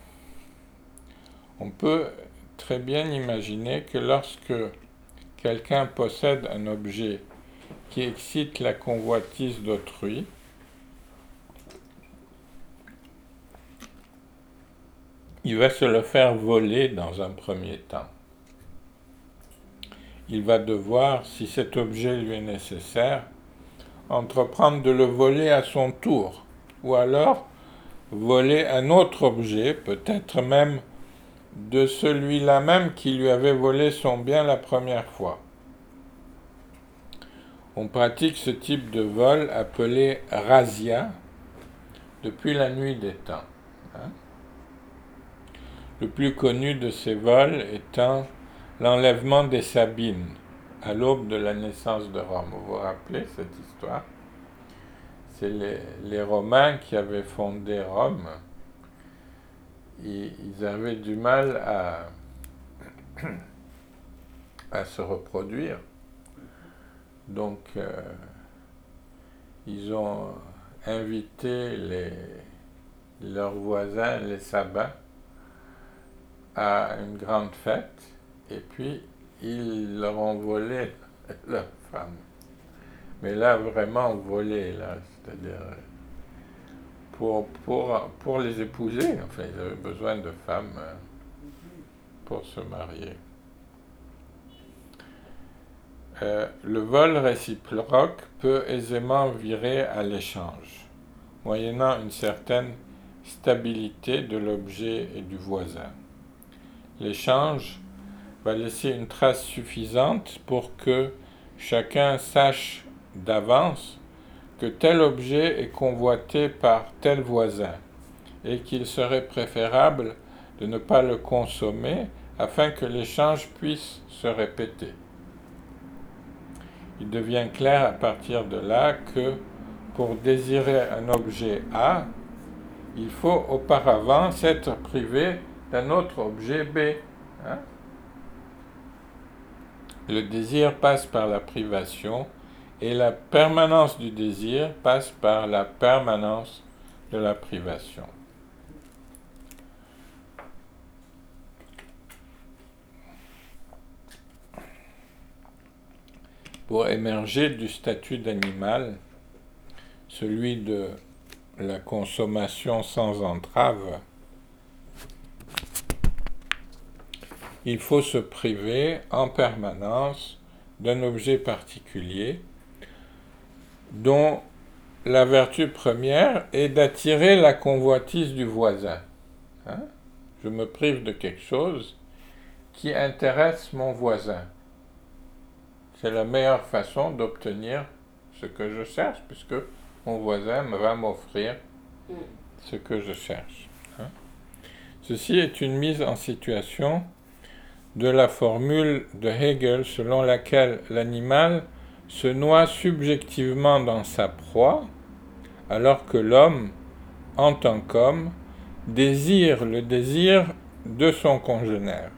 on peut très bien imaginer que lorsque quelqu'un possède un objet qui excite la convoitise d'autrui, il va se le faire voler dans un premier temps. Il va devoir, si cet objet lui est nécessaire, entreprendre de le voler à son tour, ou alors voler un autre objet, peut-être même de celui-là même qui lui avait volé son bien la première fois. On pratique ce type de vol appelé razzia depuis la nuit des temps. Hein? Le plus connu de ces vols étant l'enlèvement des Sabines à l'aube de la naissance de Rome. Vous vous rappelez cette histoire? C'est les, les Romains qui avaient fondé Rome. Ils, ils avaient du mal à, à se reproduire. Donc, euh, ils ont invité les, leurs voisins, les Sabbins, à une grande fête, et puis ils leur ont volé leurs femmes. Mais là, vraiment volé, là, c'est-à-dire pour, pour, pour les épouser, enfin, ils avaient besoin de femmes pour se marier. Euh, le vol réciproque peut aisément virer à l'échange, moyennant une certaine stabilité de l'objet et du voisin. L'échange va laisser une trace suffisante pour que chacun sache d'avance que tel objet est convoité par tel voisin et qu'il serait préférable de ne pas le consommer afin que l'échange puisse se répéter. Il devient clair à partir de là que pour désirer un objet A, il faut auparavant s'être privé d'un autre objet B. Hein? Le désir passe par la privation et la permanence du désir passe par la permanence de la privation. Pour émerger du statut d'animal, celui de la consommation sans entrave, il faut se priver en permanence d'un objet particulier dont la vertu première est d'attirer la convoitise du voisin. Hein? Je me prive de quelque chose qui intéresse mon voisin. C'est la meilleure façon d'obtenir ce que je cherche, puisque mon voisin va m'offrir ce que je cherche. Hein? Ceci est une mise en situation de la formule de Hegel selon laquelle l'animal se noie subjectivement dans sa proie, alors que l'homme, en tant qu'homme, désire le désir de son congénère.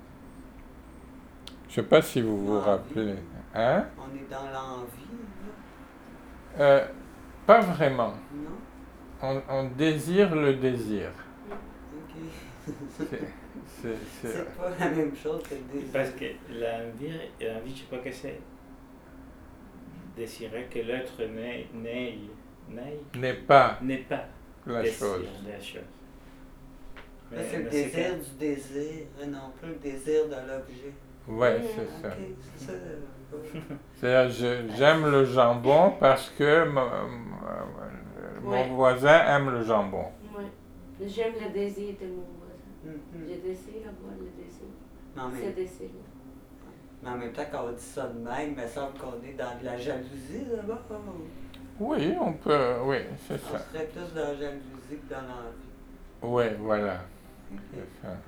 Je ne sais pas si vous vous rappelez. Hein? On est dans l'envie, là? Euh, pas vraiment. Non? On, on désire le désir. Ok. C'est, c'est, c'est... C'est pas la même chose que le désir. Parce que l'envie, l'envie, je crois que c'est désirer que l'autre n'ait, n'ait, n'ait, n'est pas n'est pas la désir chose. la chose. Là, Mais c'est le dans ce désir cas- du désir et non plus le désir de l'objet. Ouais, Mm. c'est ça. Ok, c'est ça. euh, C'est-à-dire, je- j'aime le jambon parce que mon, mon Ouais. voisin aime le jambon. Ouais. J'aime le désir de mon voisin. Mhm. Je désire avoir le désir. Mais en Ce même- désir-là. mais en même temps, quand on dit ça de même, il me semble qu'on est dans de la jalousie là-bas. Oui, on peut, oui, c'est On ça. serait plus dans la jalousie que dans l'envie. Oui, voilà, Ok. c'est ça.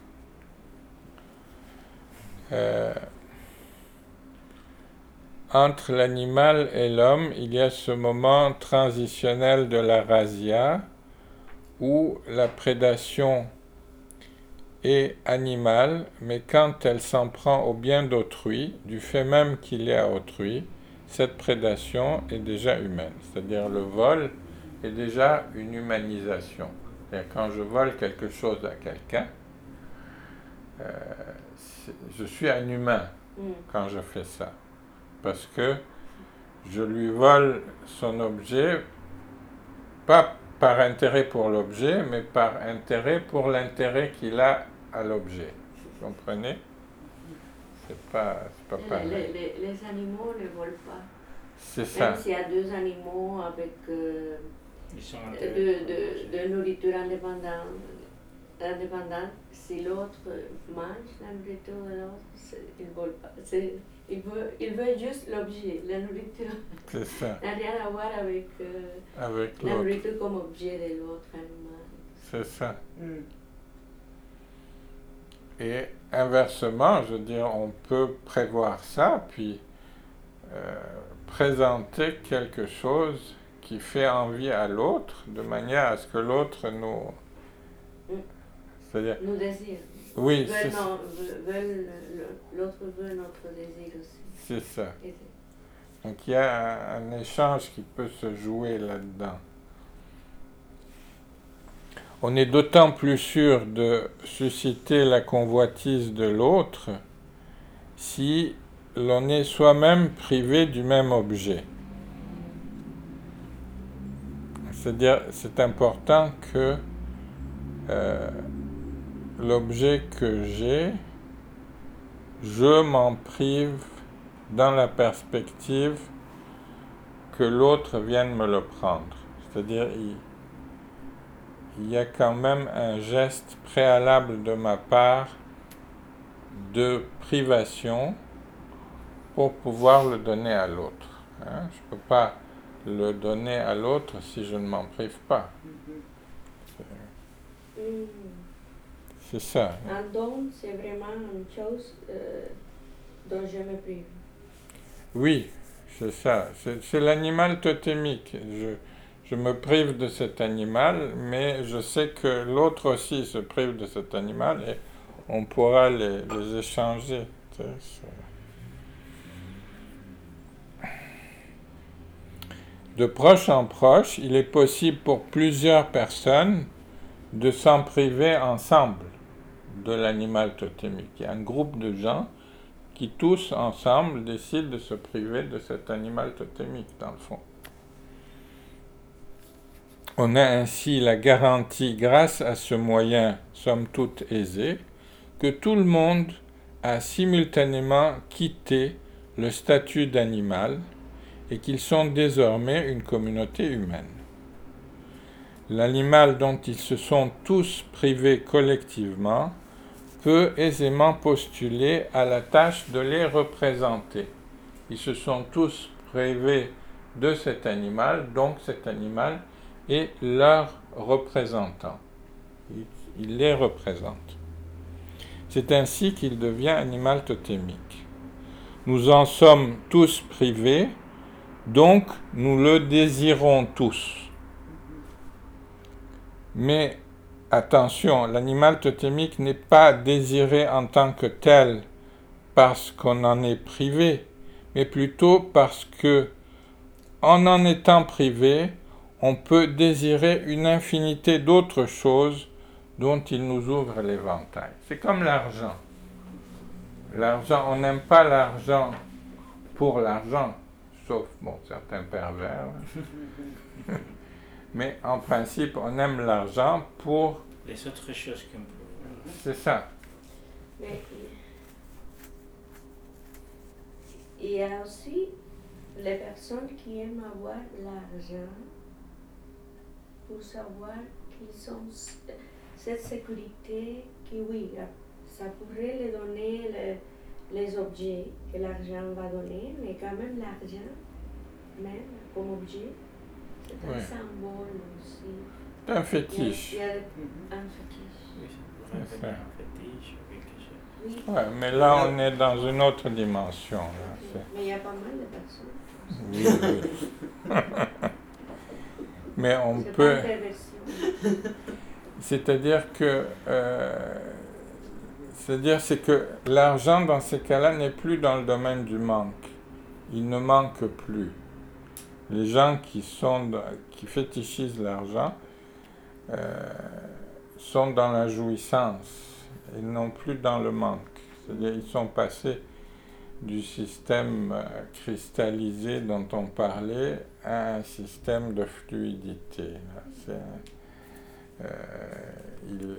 Euh, entre l'animal et l'homme, il y a ce moment transitionnel de la razzia où la prédation est animale, mais quand elle s'en prend au bien d'autrui, du fait même qu'il est à autrui, cette prédation est déjà humaine. C'est-à-dire le vol est déjà une humanisation. C'est-à-dire quand je vole quelque chose à quelqu'un, euh, c'est- je suis un humain Mm. quand je fais ça. Parce que je lui vole son objet, pas par intérêt pour l'objet, mais par intérêt pour l'intérêt qu'il a à l'objet. Vous comprenez? C'est pas, c'est pas Les, pareil. les- les- les animaux ne volent pas. C'est ça. Même s'il y a deux animaux avec euh, Ils sont de, intéressés. de, de nourriture indépendante, indépendante, si l'autre mange la nourriture de l'autre, c'est- il ne vole pas. C'est- il, veut, il veut juste l'objet, la nourriture. C'est ça. n'a rien à voir avec euh, Avec la l'autre. nourriture comme objet de l'autre animal. C'est ça. Mm. Et inversement, je veux dire, on peut prévoir ça, puis euh, présenter quelque chose qui fait envie à l'autre, de manière à ce que l'autre nous... Mm. C'est-à-dire, Nous désire. oui, Veulent, c'est, non, veulent- veulent le- l'autre veut notre désir aussi. c'est ça. Et c'est- Donc il y a un, un échange qui peut se jouer là-dedans. On est d'autant plus sûr de susciter la convoitise de l'autre si l'on est soi-même privé du même objet. C'est-à-dire, c'est important que euh, l'objet que j'ai, je m'en prive dans la perspective que l'autre vienne me le prendre. C'est-à-dire, il, il y a quand même un geste préalable de ma part de privation pour pouvoir le donner à l'autre. Hein? Je ne peux pas le donner à l'autre si je ne m'en prive pas. Mhm. Mm. C'est ça. Un don, c'est vraiment une chose euh, dont je me prive. Oui, c'est ça. C'est, c'est l'animal totémique. Je, je me prive de cet animal, mais je sais que l'autre aussi se prive de cet animal et on pourra les, les échanger. C'est, c'est... De proche en proche, il est possible pour plusieurs personnes de s'en priver ensemble de l'animal totémique. Il y a un groupe de gens qui tous ensemble décident de se priver de cet animal totémique, dans le fond. On a ainsi la garantie, grâce à ce moyen, somme toute aisé, que tout le monde a simultanément quitté le statut d'animal et qu'ils sont désormais une communauté humaine. L'animal dont ils se sont tous privés collectivement peut aisément postuler à la tâche de les représenter. Ils se sont tous privés de cet animal, donc cet animal est leur représentant. Il, il les représente. C'est ainsi qu'il devient animal totémique. Nous en sommes tous privés, donc nous le désirons tous. Mais attention, l'animal totémique n'est pas désiré en tant que tel parce qu'on en est privé, mais plutôt parce que, en en étant privé, on peut désirer une infinité d'autres choses dont il nous ouvre l'éventail. C'est comme l'argent. L'argent, on n'aime pas l'argent pour l'argent, sauf, bon, certains pervers. Mais en principe, on aime l'argent pour... les autres choses qu'on peut. C'est ça. Mais il y a aussi les personnes qui aiment avoir l'argent pour savoir qu'ils ont cette sécurité qui, oui, ça pourrait les donner le, les objets que l'argent va donner, mais quand même l'argent, même comme objet, c'est un Oui. symbole aussi. C'est un fétiche. Il y a, il y a un fétiche. Oui, ça pourrait C'est devenir ça. un fétiche ou quelque chose. Oui. Ouais, mais là, on est dans une autre dimension. Là. C'est- Mais il y a pas mal de personnes. Oui, oui. Mais on C'est peut... pas une perversion. C'est-à-dire que... euh, C'est-à-dire c'est que l'argent, dans ces cas-là, n'est plus dans le domaine du manque. Il ne manque plus. Les gens qui, sont, dans- qui fétichisent l'argent euh, sont dans la jouissance. Ils n'ont plus dans le manque. C'est-à-dire ils sont passés du système euh, cristallisé dont on parlait à un système de fluidité. Là. C'est un- euh, il,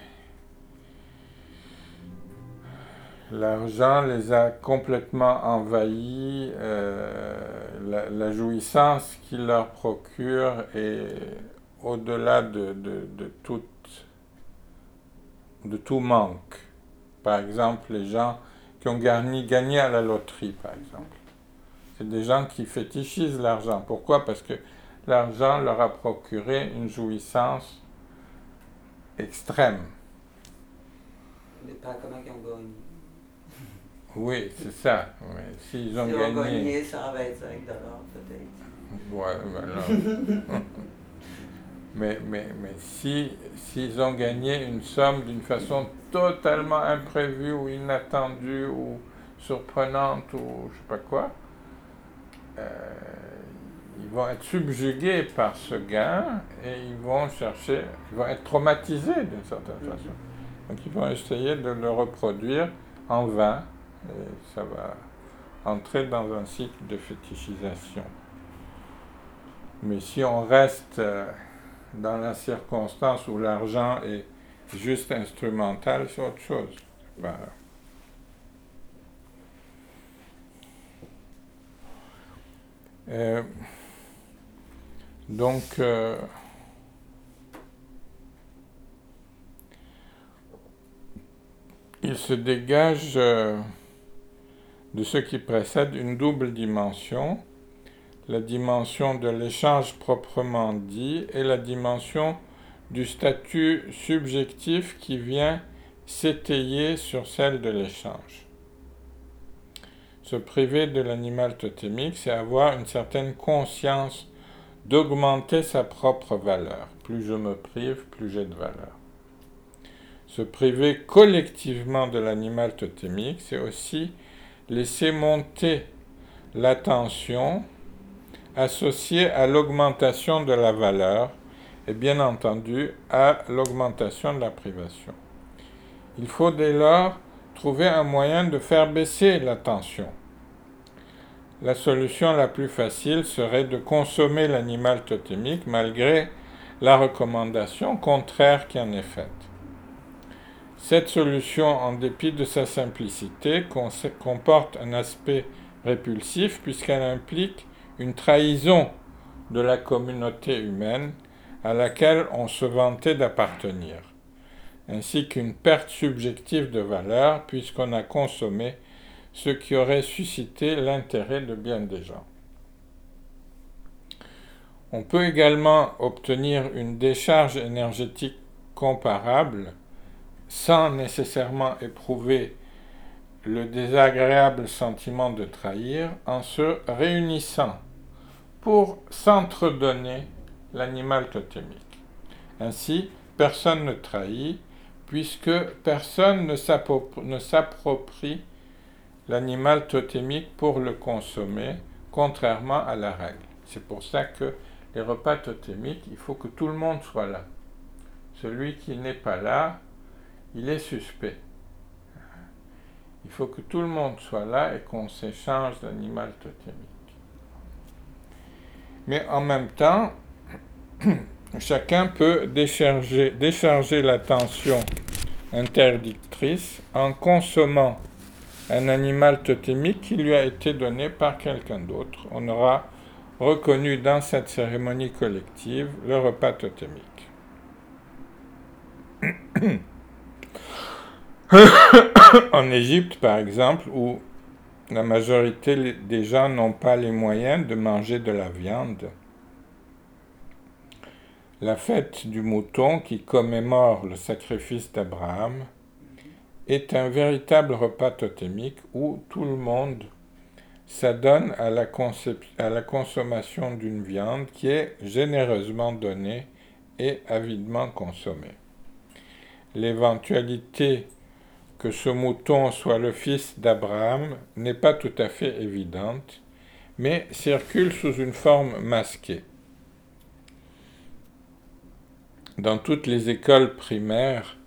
L'argent les a complètement envahis, euh, la, la jouissance qu'il leur procure est au-delà de, de, de, toute, de tout manque. Par exemple, les gens qui ont gagné, gagné à la loterie, par exemple. C'est des gens qui fétichisent l'argent. Pourquoi? Parce que l'argent leur a procuré une jouissance extrême. Mais pas comment ils ont gagné. Oui, c'est ça. Oui. S'ils ont Ils ont gagné... gagné cent vingt-cinq dollars peut-être. Ouais, voilà. mais mais, mais si, s'ils ont gagné une somme d'une façon totalement imprévue ou inattendue ou surprenante ou je sais pas quoi, euh, ils vont être subjugués par ce gain et ils vont chercher, ils vont être traumatisés d'une certaine Mhm. façon. Donc ils vont essayer de le reproduire en vain et ça va entrer dans un cycle de fétichisation. Mais si on reste euh, dans la circonstance où l'argent est juste instrumental, c'est autre chose. C'est pas- Euh, donc, euh, il se dégage euh, de ce qui précède une double dimension, la dimension de l'échange proprement dit et la dimension du statut subjectif qui vient s'étayer sur celle de l'échange. Se priver de l'animal totémique, c'est avoir une certaine conscience d'augmenter sa propre valeur. Plus je me prive, plus j'ai de valeur. Se priver collectivement de l'animal totémique, c'est aussi laisser monter l'attention associée à l'augmentation de la valeur et bien entendu à l'augmentation de la privation. Il faut dès lors trouver un moyen de faire baisser la tension. La solution la plus facile serait de consommer l'animal totémique malgré la recommandation contraire qui en est faite. Cette solution, en dépit de sa simplicité, comporte un aspect répulsif puisqu'elle implique une trahison de la communauté humaine à laquelle on se vantait d'appartenir, ainsi qu'une perte subjective de valeur puisqu'on a consommé ce qui aurait suscité l'intérêt de bien des gens. On peut également obtenir une décharge énergétique comparable sans nécessairement éprouver le désagréable sentiment de trahir en se réunissant pour s'entredonner l'animal totémique. Ainsi, personne ne trahit puisque personne ne s'approprie l'animal totémique pour le consommer, contrairement à la règle. C'est pour ça que les repas totémiques, il faut que tout le monde soit là. celui qui n'est pas là, il est suspect. Il faut que tout le monde soit là et qu'on s'échange d'animal totémique. Mais en même temps, chacun peut décharger, décharger la tension interdictrice en consommant un animal totémique qui lui a été donné par quelqu'un d'autre. On aura reconnu dans cette cérémonie collective le repas totémique. En Égypte, par exemple, où la majorité des gens n'ont pas les moyens de manger de la viande, la fête du mouton qui commémore le sacrifice d'Abraham est un véritable repas totémique où tout le monde s'adonne à la, concep- à la consommation d'une viande qui est généreusement donnée et avidement consommée. L'éventualité que ce mouton soit le fils d'Abraham n'est pas tout à fait évidente, mais circule sous une forme masquée. Dans toutes les écoles primaires,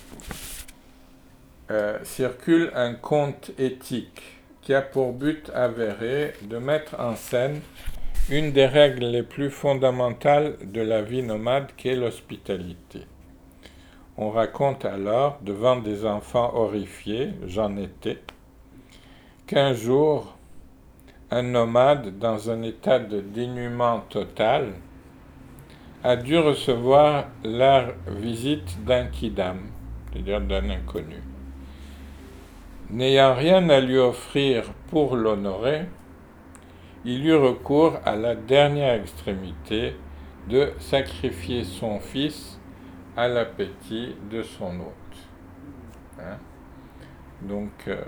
euh, circule un conte éthique qui a pour but avéré de mettre en scène une des règles les plus fondamentales de la vie nomade qu'est l'hospitalité. On raconte alors, devant des enfants horrifiés, j'en étais, qu'un jour, un nomade, dans un état de dénuement total, a dû recevoir la visite d'un kidam, c'est-à-dire d'un inconnu. N'ayant rien à lui offrir pour l'honorer, il eut recours à la dernière extrémité de sacrifier son fils à l'appétit de son hôte. Hein? Donc, euh,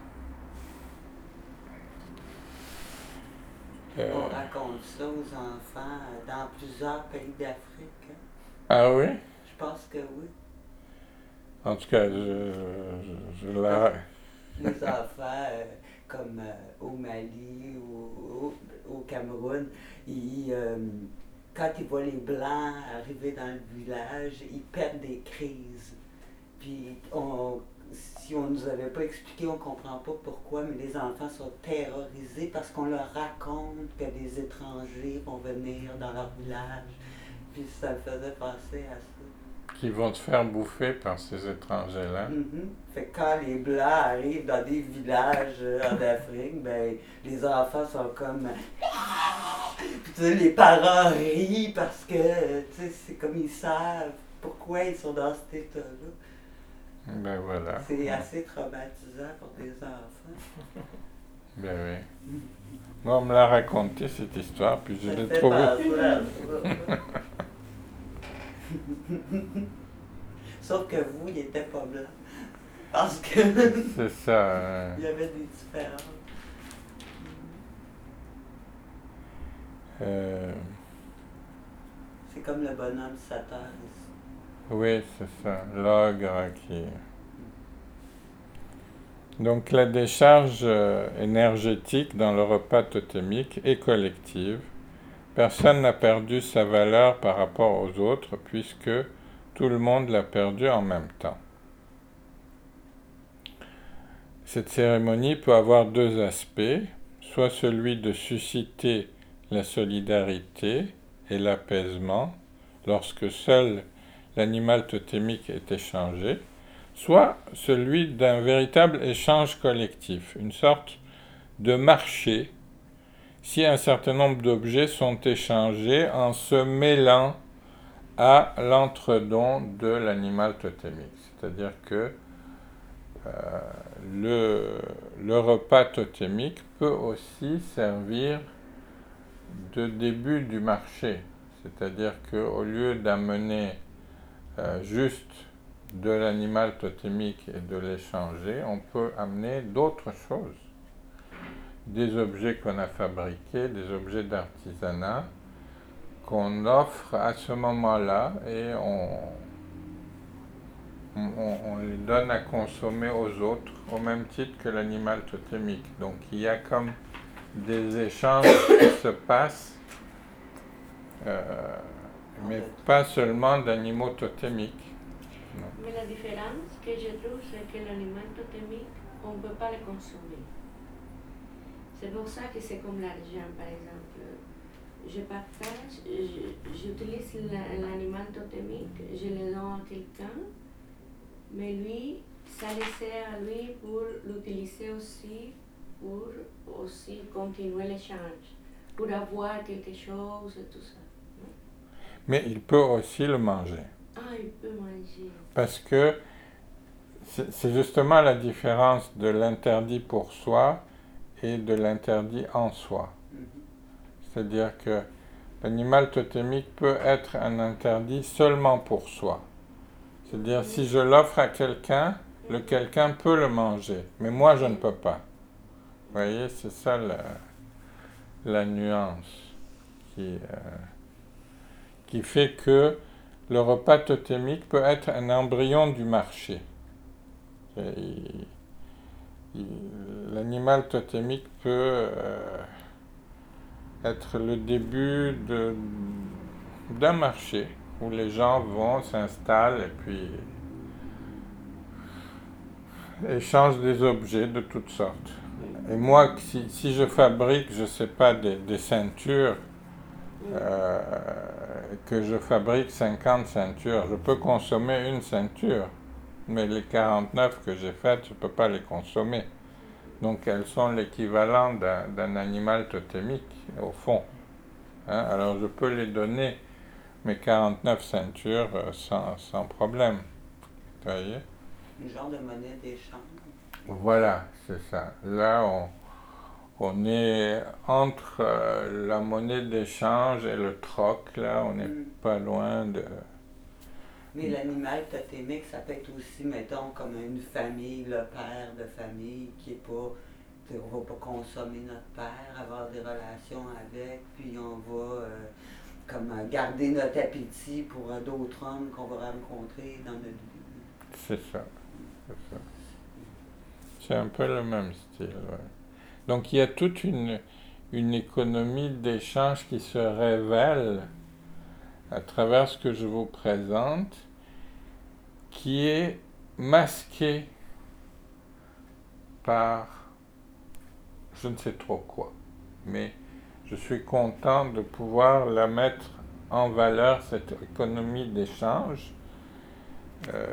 euh, on raconte ça aux enfants dans plusieurs pays d'Afrique. Hein? Ah oui? Je pense que oui. En tout cas, je, je, je la... Les enfants, euh, comme euh, au Mali ou au, au Cameroun, ils... Euh, quand ils voient les Blancs arriver dans le village, ils perdent des crises. Puis, on, si on ne nous avait pas expliqué, on ne comprend pas pourquoi, mais les enfants sont terrorisés parce qu'on leur raconte que des étrangers vont venir dans leur village. Puis ça me faisait penser à ça. Qui vont te faire bouffer par ces étrangers-là. Mm-hmm. Fait que quand les Blancs arrivent dans des villages en Afrique, ben, les enfants sont comme... Puis tu sais, les parents rient parce que, tu sais, c'est comme ils savent pourquoi ils sont dans cet état-là. Ben voilà. C'est assez traumatisant pour des enfants. Ben oui. Moi, on me l'a raconté, cette histoire, puis je l'ai trouvée... Sauf que vous, il n'était pas blanc. Parce que... C'est ça. Euh... Il y avait des différences. Euh... C'est comme le bonhomme Satan. Oui, c'est ça, l'ogre qui... Donc la décharge euh, énergétique dans le repas totémique est collective. Personne n'a perdu sa valeur par rapport aux autres puisque tout le monde l'a perdu en même temps. Cette cérémonie peut avoir deux aspects, soit celui de susciter la solidarité et l'apaisement lorsque seul l'animal totémique est échangé, soit celui d'un véritable échange collectif, une sorte de marché, si un certain nombre d'objets sont échangés en se mêlant à l'entredon de l'animal totémique. C'est-à-dire que euh, le, le repas totémique peut aussi servir de début du marché. C'est-à-dire qu'au lieu d'amener euh, juste de l'animal totémique et de l'échanger, on peut amener d'autres choses. Des objets qu'on a fabriqués, des objets d'artisanat qu'on offre à ce moment-là et on, on, on les donne à consommer aux autres au même titre que l'animal totémique. Donc il y a comme des échanges qui se passent euh, Mais pas seulement d'animaux totémiques. Non. Mais la différence que je trouve, c'est que l'animal totémique, on ne peut pas le consommer. C'est pour ça que c'est comme l'argent, par exemple. Je partage, je- j'utilise la- l'animal totémique, je le donne à quelqu'un, mais lui, ça le sert à lui pour l'utiliser aussi, pour aussi continuer l'échange, pour avoir quelque chose et tout ça. Mais il peut aussi le manger. Ah, il peut manger. Parce que c'est c'est justement la différence de l'interdit pour soi et de l'interdit en soi. Mhm. C'est-à-dire que l'animal totémique peut être un interdit seulement pour soi. C'est-à-dire si je l'offre à quelqu'un, le quelqu'un peut le manger, mais moi je ne peux pas. Vous voyez, c'est ça la, la nuance qui, euh, qui fait que le repas totémique peut être un embryon du marché. Et il- il- L'animal totémique peut euh, être le début de- d'un marché où les gens vont, s'installent et puis échangent des objets de toutes sortes. Et moi, si, si je fabrique, je sais pas, des, des ceintures, euh, que je fabrique cinquante ceintures, je peux consommer une ceinture, mais les quarante-neuf que j'ai faites, je ne peux pas les consommer. Donc elles sont l'équivalent d'un, d'un animal totémique, au fond. Hein, alors je peux les donner, mes quarante-neuf ceintures, euh, sans, sans problème. Vous voyez? Un genre de monnaie d'échange. Voilà, c'est ça. Là, on, on est entre euh, la monnaie d'échange et le troc. Là, on n'est Mm. pas loin de... Mais l'animal totémique, ça peut être aussi, mettons, comme une famille, le père de famille qui est pas. On ne va pas consommer notre père, avoir des relations avec, puis on va euh, comme euh, garder notre appétit pour euh, d'autres hommes qu'on va rencontrer dans notre vie. C'est ça. C'est ça. C'est un peu le même style. Ouais. Donc il y a toute une, une économie d'échange qui se révèle à travers ce que je vous présente, qui est masquée par je ne sais trop quoi. Mais je suis content de pouvoir la mettre en valeur, cette économie d'échange. Euh,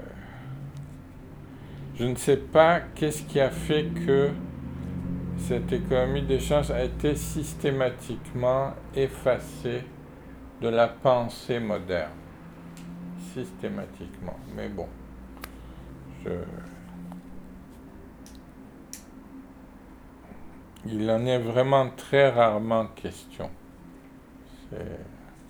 je ne sais pas qu'est-ce qui a fait que cette économie d'échange a été systématiquement effacée de la pensée moderne. Systématiquement. Mais bon, je... il en est vraiment très rarement question. C'est...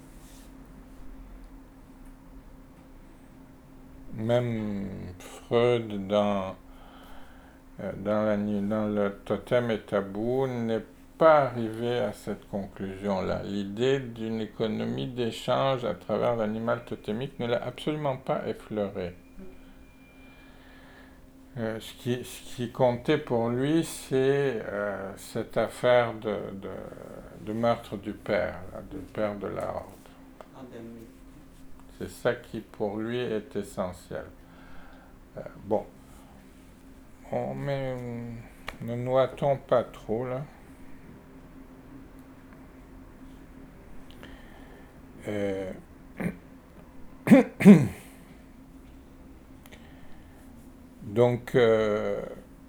Même Freud, dans, dans, la, dans le totem et tabou, n'est pas arrivé à cette conclusion-là. L'idée d'une économie d'échange à travers l'animal totémique ne l'a absolument pas effleuré. Euh, ce, qui, ce qui comptait pour lui, c'est euh, cette affaire de, de, de meurtre du père, là, du père de la Horde. C'est ça qui, pour lui, est essentiel. Euh, bon, on met, ne noie-t-on pas trop, là? Euh... Donc, euh,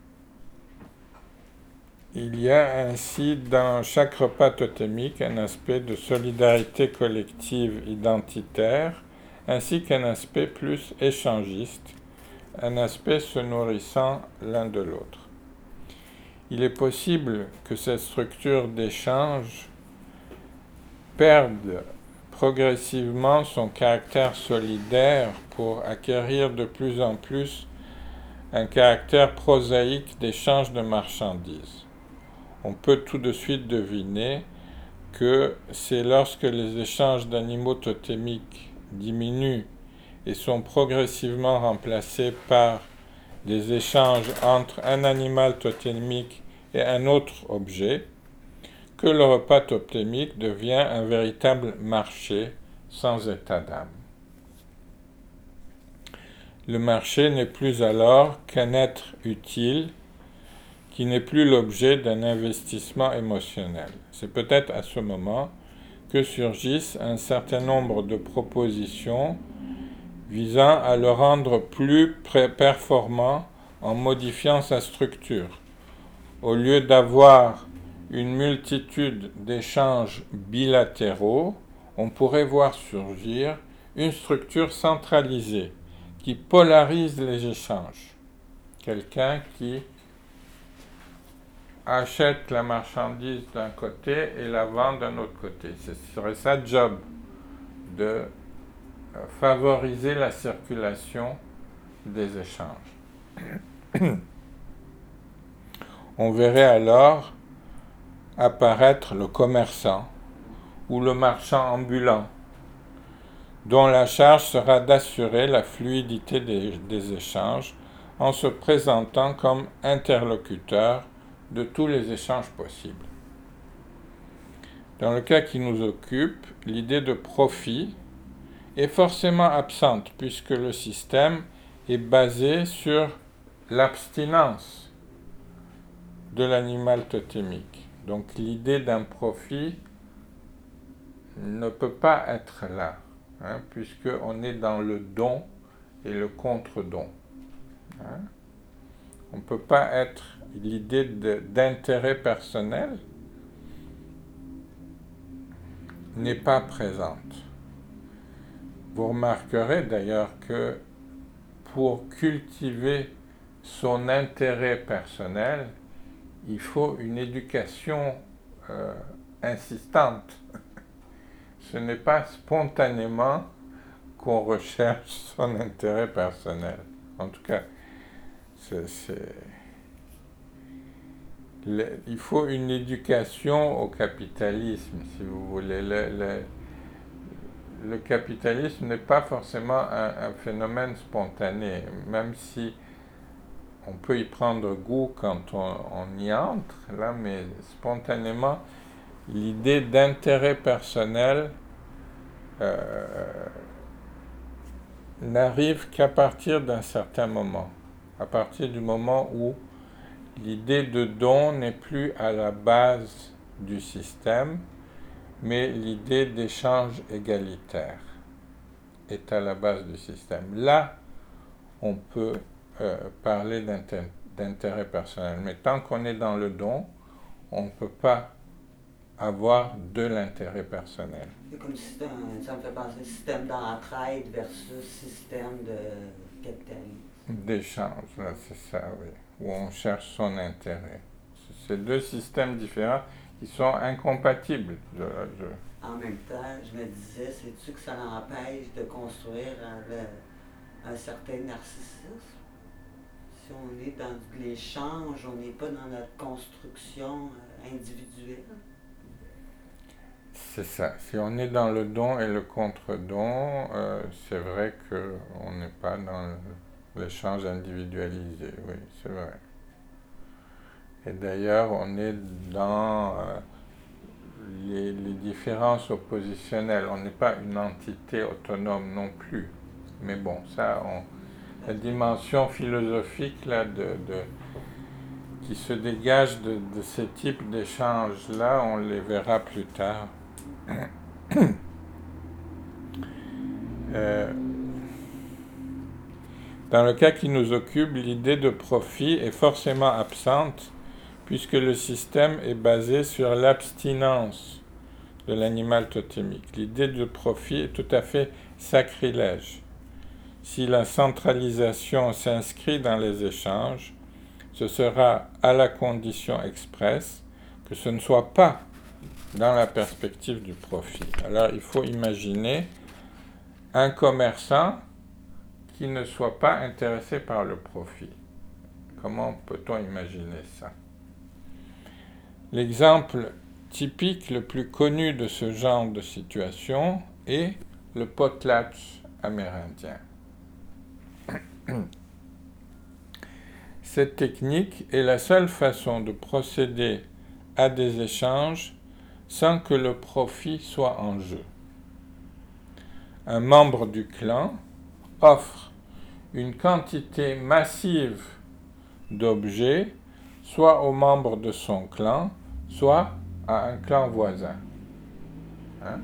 il y a ainsi dans chaque repas totémique un aspect de solidarité collective identitaire, ainsi qu'un aspect plus échangiste, un aspect se nourrissant l'un de l'autre. Il est possible que cette structure d'échange perde progressivement son caractère solidaire pour acquérir de plus en plus un caractère prosaïque d'échange de marchandises. On peut tout de suite deviner que c'est lorsque les échanges d'animaux totémiques diminuent et sont progressivement remplacés par des échanges entre un animal totémique et un autre objet que le repas totémique devient un véritable marché sans état d'âme. Le marché n'est plus alors qu'un être utile qui n'est plus l'objet d'un investissement émotionnel. C'est peut-être à ce moment que surgissent un certain nombre de propositions visant à le rendre plus performant en modifiant sa structure. Au lieu d'avoir une multitude d'échanges bilatéraux, on pourrait voir surgir une structure centralisée qui polarise les échanges. Quelqu'un qui achète la marchandise d'un côté et la vend d'un autre côté. Ce serait sa job de favoriser la circulation des échanges. On verrait alors apparaître le commerçant ou le marchand ambulant, dont la charge sera d'assurer la fluidité des, des échanges en se présentant comme interlocuteur de tous les échanges possibles. Dans le cas qui nous occupe, l'idée de profit est forcément absente puisque le système est basé sur l'abstinence de l'animal totémique. Donc l'idée d'un profit ne peut pas être là, hein, puisqu'on est dans le don et le contre-don. Hein. On ne peut pas être l'idée de, d'intérêt personnel n'est pas présente. Vous remarquerez d'ailleurs que pour cultiver son intérêt personnel, il faut une éducation euh, insistante. Ce n'est pas spontanément qu'on recherche son intérêt personnel. En tout cas, c'est, c'est... Le, il faut une éducation au capitalisme, si vous voulez. Le, le, le capitalisme n'est pas forcément un, un phénomène spontané, même si on peut y prendre goût quand on, on y entre, là, mais spontanément, l'idée d'intérêt personnel euh, n'arrive qu'à partir d'un certain moment, à partir du moment où l'idée de don n'est plus à la base du système, mais l'idée d'échange égalitaire est à la base du système. Là, on peut euh, parler d'inté- d'intérêt personnel, mais tant qu'on est dans le don, on ne peut pas avoir de l'intérêt personnel. C'est comme si un, ça me fait penser système d'entraide versus système de capitalisme. D'échange, là, c'est ça, oui, où on cherche son intérêt. C'est deux systèmes différents qui sont incompatibles. Je, je... En même temps, je me disais, sais-tu que ça l'empêche de construire un, un certain narcissisme? Si on est dans l'échange, on n'est pas dans notre construction individuelle. C'est ça. Si on est dans le don et le contre-don, euh, c'est vrai qu'on n'est pas dans l'échange individualisé. Oui, c'est vrai. Et d'ailleurs, on est dans euh, les, les différences oppositionnelles. On n'est pas une entité autonome non plus. Mais bon, ça, on, la dimension philosophique là, de, de, qui se dégage de, de ces types d'échanges-là, on les verra plus tard. euh, dans le cas qui nous occupe, l'idée de profit est forcément absente puisque le système est basé sur l'abstinence de l'animal totémique. L'idée de profit est tout à fait sacrilège. Si la centralisation s'inscrit dans les échanges, ce sera à la condition expresse que ce ne soit pas dans la perspective du profit. Alors il faut imaginer un commerçant qui ne soit pas intéressé par le profit. Comment peut-on imaginer ça? L'exemple typique le plus connu de ce genre de situation est le potlatch amérindien. Cette technique est la seule façon de procéder à des échanges sans que le profit soit en jeu. un membre du clan offre une quantité massive d'objets, soit aux membres de son clan, soit à un clan voisin. Hein?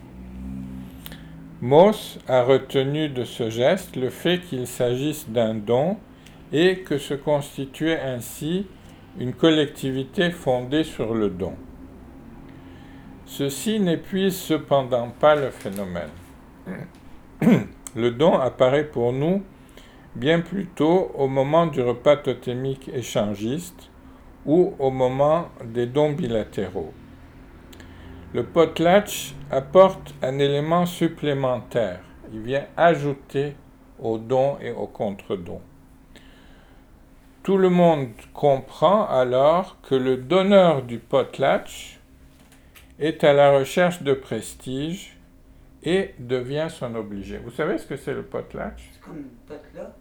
Mauss a retenu de ce geste le fait qu'il s'agisse d'un don et que se constituait ainsi une collectivité fondée sur le don. Ceci n'épuise cependant pas le phénomène. Le don apparaît pour nous bien plus tôt au moment du repas totémique échangiste ou au moment des dons bilatéraux. Le potlatch apporte un élément supplémentaire. Il vient ajouter au don et au contre-don. Tout le monde comprend alors que le donneur du potlatch est à la recherche de prestige et devient son obligé. Vous savez ce que c'est le potlatch? C'est comme une potluck.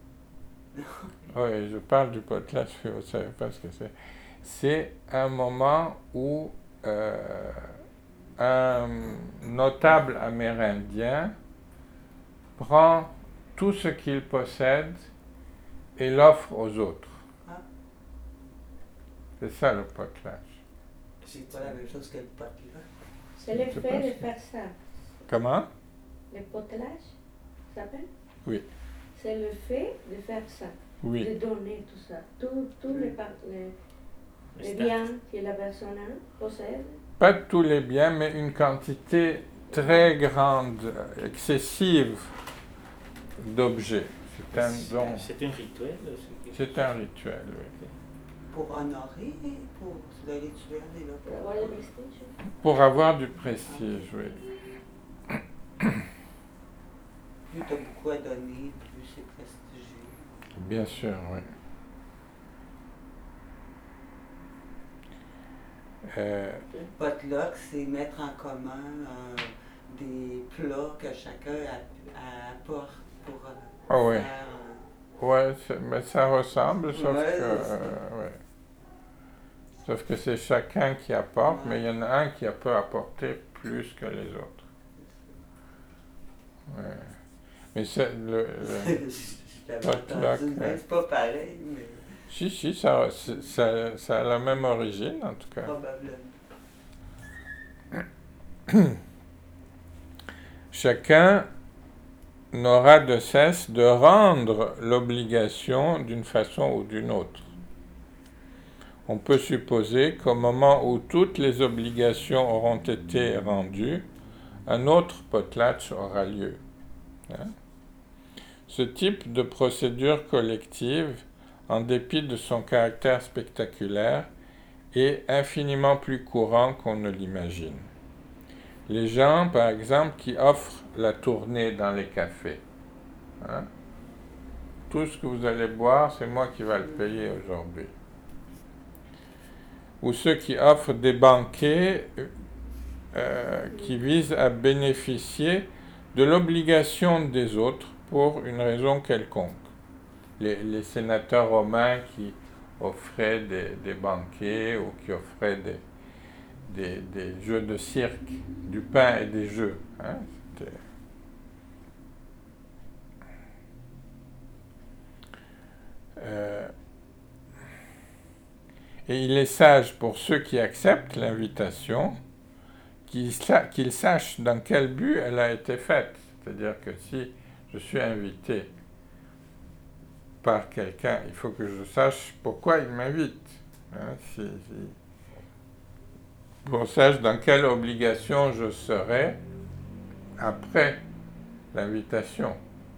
Oui, je parle du potlatch, mais vous ne savez pas ce que c'est. C'est un moment où euh, un notable amérindien prend tout ce qu'il possède et l'offre aux autres. Ah. C'est ça le potlatch. C'est pas la même chose que le potluck. C'est le Je fait pense. de faire ça. Comment? Le potelage, ça s'appelle? Oui. C'est le fait de faire ça, Oui. de donner tout ça. Tous tous les, par- les, les Está- biens que la personne possède. Pas tous les biens, mais une quantité très grande, excessive d'objets. C'est un don. C'est un rituel aussi. C'est un rituel, oui. Pour honorer, pour le rituel et là. Pour avoir le prestige. Pour avoir du prestige, oui. Plus tu as beaucoup à donner, plus c'est prestigieux. Bien sûr, oui. Euh, Potluck, c'est mettre en commun euh, des plats que chacun a- a- apporte pour euh, Ah ouais. faire. euh, ouais, c'est- mais ça ressemble, sauf Ouais, que... c'est ça. euh, ouais. Sauf que c'est chacun qui apporte, Ouais. mais il y en a un qui peut apporter plus que les autres. Ouais. Mais c'est le... le- Je l'avais Potluck, entendu, mais ouais. c'est pas pareil, mais Si, si, ça, c'est- ça, ça a la même origine, en tout cas. probablement. Chacun n'aura de cesse de rendre l'obligation d'une façon ou d'une autre. On peut supposer qu'au moment où toutes les obligations auront été rendues, un autre potlatch aura lieu. Hein? Ce type de procédure collective, en dépit de son caractère spectaculaire, est infiniment plus courant qu'on ne l'imagine. Les gens, par exemple, qui offrent la tournée dans les cafés. Hein? Tout ce que vous allez boire, c'est moi qui vais le payer aujourd'hui. Ou ceux qui offrent des banquets euh, qui visent à bénéficier de l'obligation des autres pour une raison quelconque. Les, les sénateurs romains qui offraient des, des banquets ou qui offraient des, des, des jeux de cirque, du pain et des jeux. Hein, c'était... Euh... Et il est sage pour ceux qui acceptent l'invitation qu'ils, sa- qu'ils sachent dans quel but elle a été faite. C'est-à-dire que si je suis invité par quelqu'un, il faut que je sache pourquoi il m'invite. Hein, si, si... Pour que je sache dans quelle obligation je serai après l'invitation.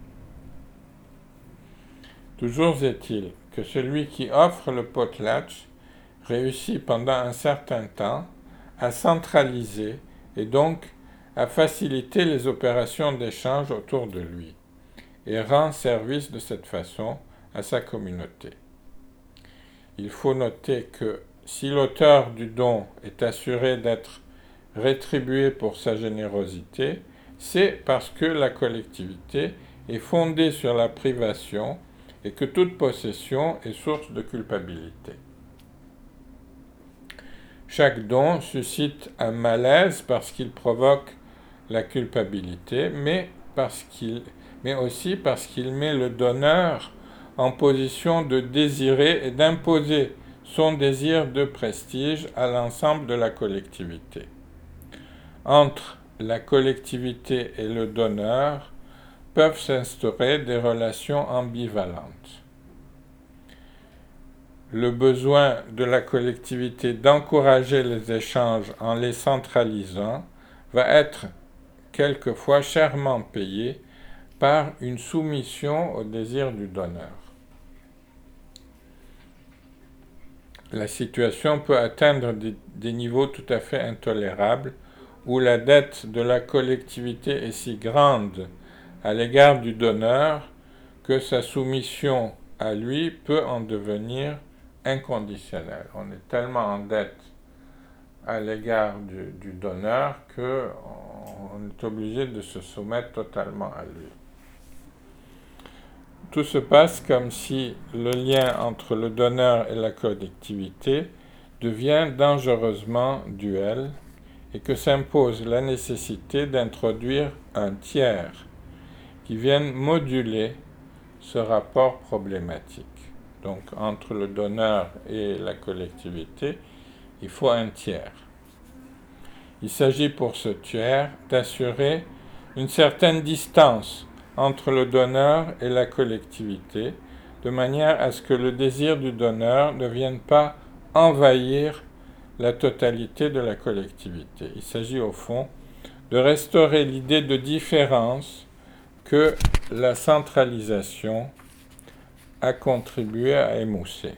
Toujours est-il que celui qui offre le potlatch réussit pendant un certain temps à centraliser et donc à faciliter les opérations d'échange autour de lui et rend service de cette façon à sa communauté. Il faut noter que si l'auteur du don est assuré d'être rétribué pour sa générosité, c'est parce que la collectivité est fondée sur la privation et que toute possession est source de culpabilité. Chaque don suscite un malaise parce qu'il provoque la culpabilité, mais, parce qu'il, mais aussi parce qu'il met le donneur en position de désirer et d'imposer son désir de prestige à l'ensemble de la collectivité. Entre la collectivité et le donneur peuvent s'instaurer des relations ambivalentes. Le besoin de la collectivité d'encourager les échanges en les centralisant va être quelquefois chèrement payé par une soumission au désir du donneur. La situation peut atteindre des, des niveaux tout à fait intolérables où la dette de la collectivité est si grande à l'égard du donneur que sa soumission à lui peut en devenir inconditionnelle. On est tellement en dette à l'égard du, du donneur qu'on est obligé de se soumettre totalement à lui. Tout se passe comme si le lien entre le donneur et la collectivité devient dangereusement duel et que s'impose la nécessité d'introduire un tiers qui vienne moduler ce rapport problématique. Donc entre le donneur et la collectivité, il faut un tiers. Il s'agit pour ce tiers d'assurer une certaine distance entre le donneur et la collectivité, de manière à ce que le désir du donneur ne vienne pas envahir la totalité de la collectivité. Il s'agit au fond de restaurer l'idée de différence que la centralisation a contribué à émousser.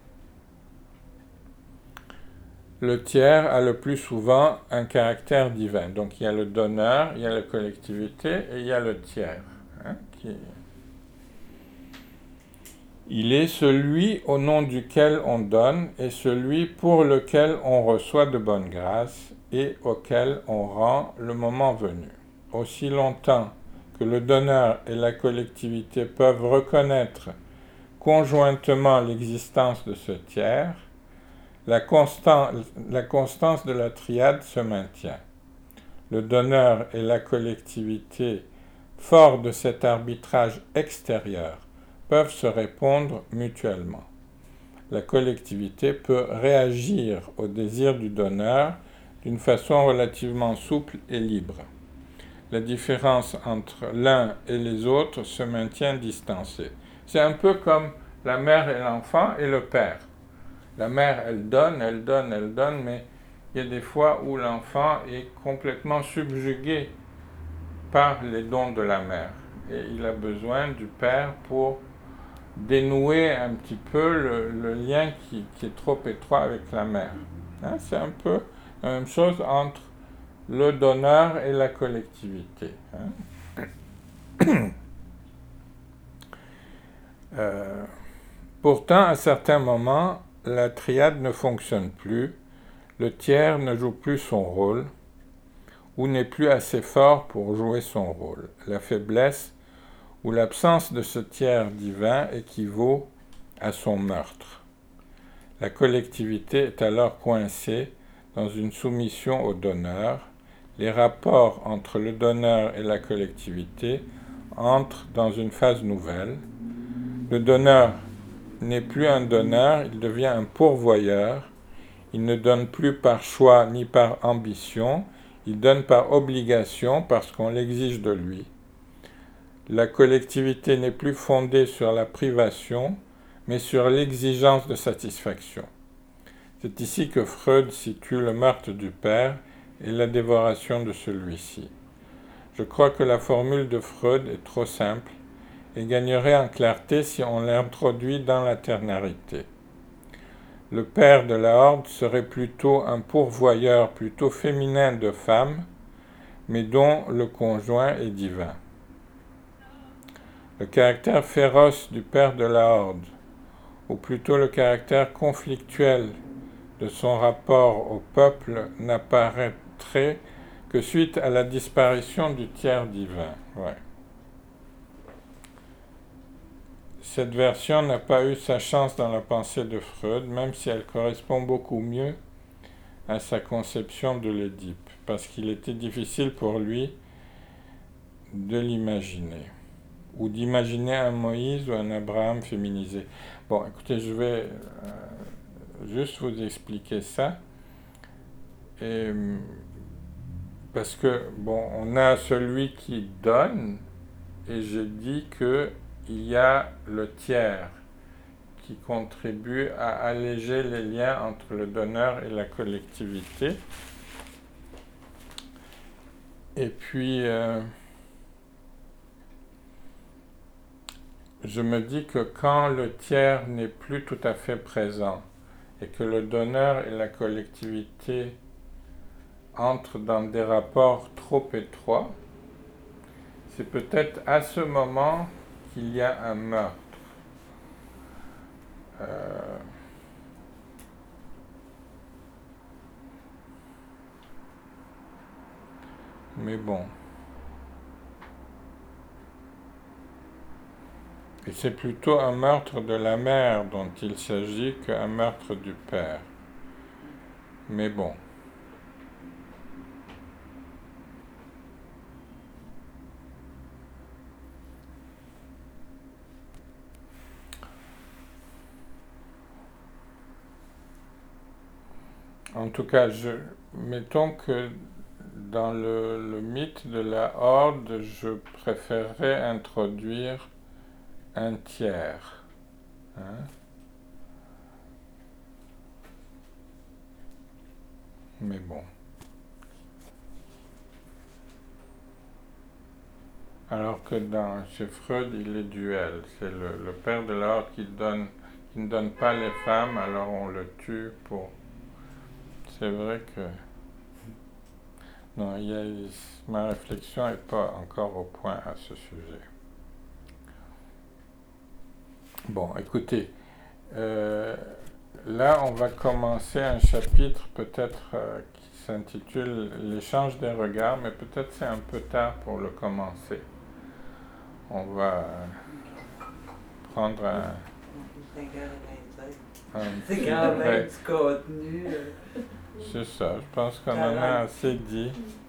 Le tiers a le plus souvent un caractère divin. Donc il y a le donneur, il y a la collectivité et il y a le tiers. Hein, qui... Il est celui au nom duquel on donne et celui pour lequel on reçoit de bonnes grâces et auquel on rend le moment venu. Aussi longtemps que le donneur et la collectivité peuvent reconnaître conjointement l'existence de ce tiers, la, constant, la constance de la triade se maintient. Le donneur et la collectivité, forts de cet arbitrage extérieur, peuvent se répondre mutuellement. La collectivité peut réagir au désir du donneur d'une façon relativement souple et libre. La différence entre l'un et les autres se maintient distancée. C'est un peu comme la mère et l'enfant et le père. La mère, elle donne, elle donne, elle donne, mais il y a des fois où l'enfant est complètement subjugué par les dons de la mère. Et il a besoin du père pour dénouer un petit peu le, le lien qui, qui est trop étroit avec la mère. Hein, c'est un peu la même chose entre le donneur et la collectivité. Hein. euh, pourtant, à certains moments, la triade ne fonctionne plus, le tiers ne joue plus son rôle, ou n'est plus assez fort pour jouer son rôle. La faiblesse ou l'absence de ce tiers divin équivaut à son meurtre. La collectivité est alors coincée dans une soumission au donneur. Les rapports entre le donneur et la collectivité entrent dans une phase nouvelle. Le donneur n'est plus un donneur, il devient un pourvoyeur. Il ne donne plus par choix ni par ambition, il donne par obligation parce qu'on l'exige de lui. La collectivité n'est plus fondée sur la privation, mais sur l'exigence de satisfaction. C'est ici que Freud situe le meurtre du père et la dévoration de celui-ci. Je crois que la formule de Freud est trop simple et gagnerait en clarté si on l'introduit dans la ternarité. Le père de la horde serait plutôt un pourvoyeur plutôt féminin de femmes, mais dont le conjoint est divin. Le caractère féroce du père de la horde, ou plutôt le caractère conflictuel de son rapport au peuple, n'apparaîtrait que suite à la disparition du tiers divin. Ouais. Cette version n'a pas eu sa chance dans la pensée de Freud, même si elle correspond beaucoup mieux à sa conception de l'Œdipe. parce qu'il était difficile pour lui de l'imaginer, ou d'imaginer un Moïse ou un Abraham féminisé. Bon, écoutez, je vais euh, juste vous expliquer ça, et, parce que, bon, on a celui qui donne, et j'ai dit qu'il y a le tiers qui contribue à alléger les liens entre le donneur et la collectivité. Et puis, euh, je me dis que quand le tiers n'est plus tout à fait présent et que le donneur et la collectivité entrent dans des rapports trop étroits, c'est peut-être à ce moment qu'il y a un meurtre. Euh, mais bon. Et c'est plutôt un meurtre de la mère dont il s'agit qu'un meurtre du père. Mais bon. En tout cas, je, mettons que dans le, le mythe de la horde, je préférerais introduire un tiers. Hein? Mais bon. Alors que dans, chez Freud, il est duel. C'est le, le père de la horde qui, donne, qui ne donne pas les femmes, alors on le tue pour... C'est vrai que... Non, il y a, ma réflexion n'est pas encore au point à ce sujet. Bon, écoutez, euh, là on va commencer un chapitre peut-être euh, qui s'intitule « L'échange des regards », mais peut-être c'est un peu tard pour le commencer. On va euh, prendre un... un C'est quand même du contenu. C'est ça, je pense qu'on en a assez dit.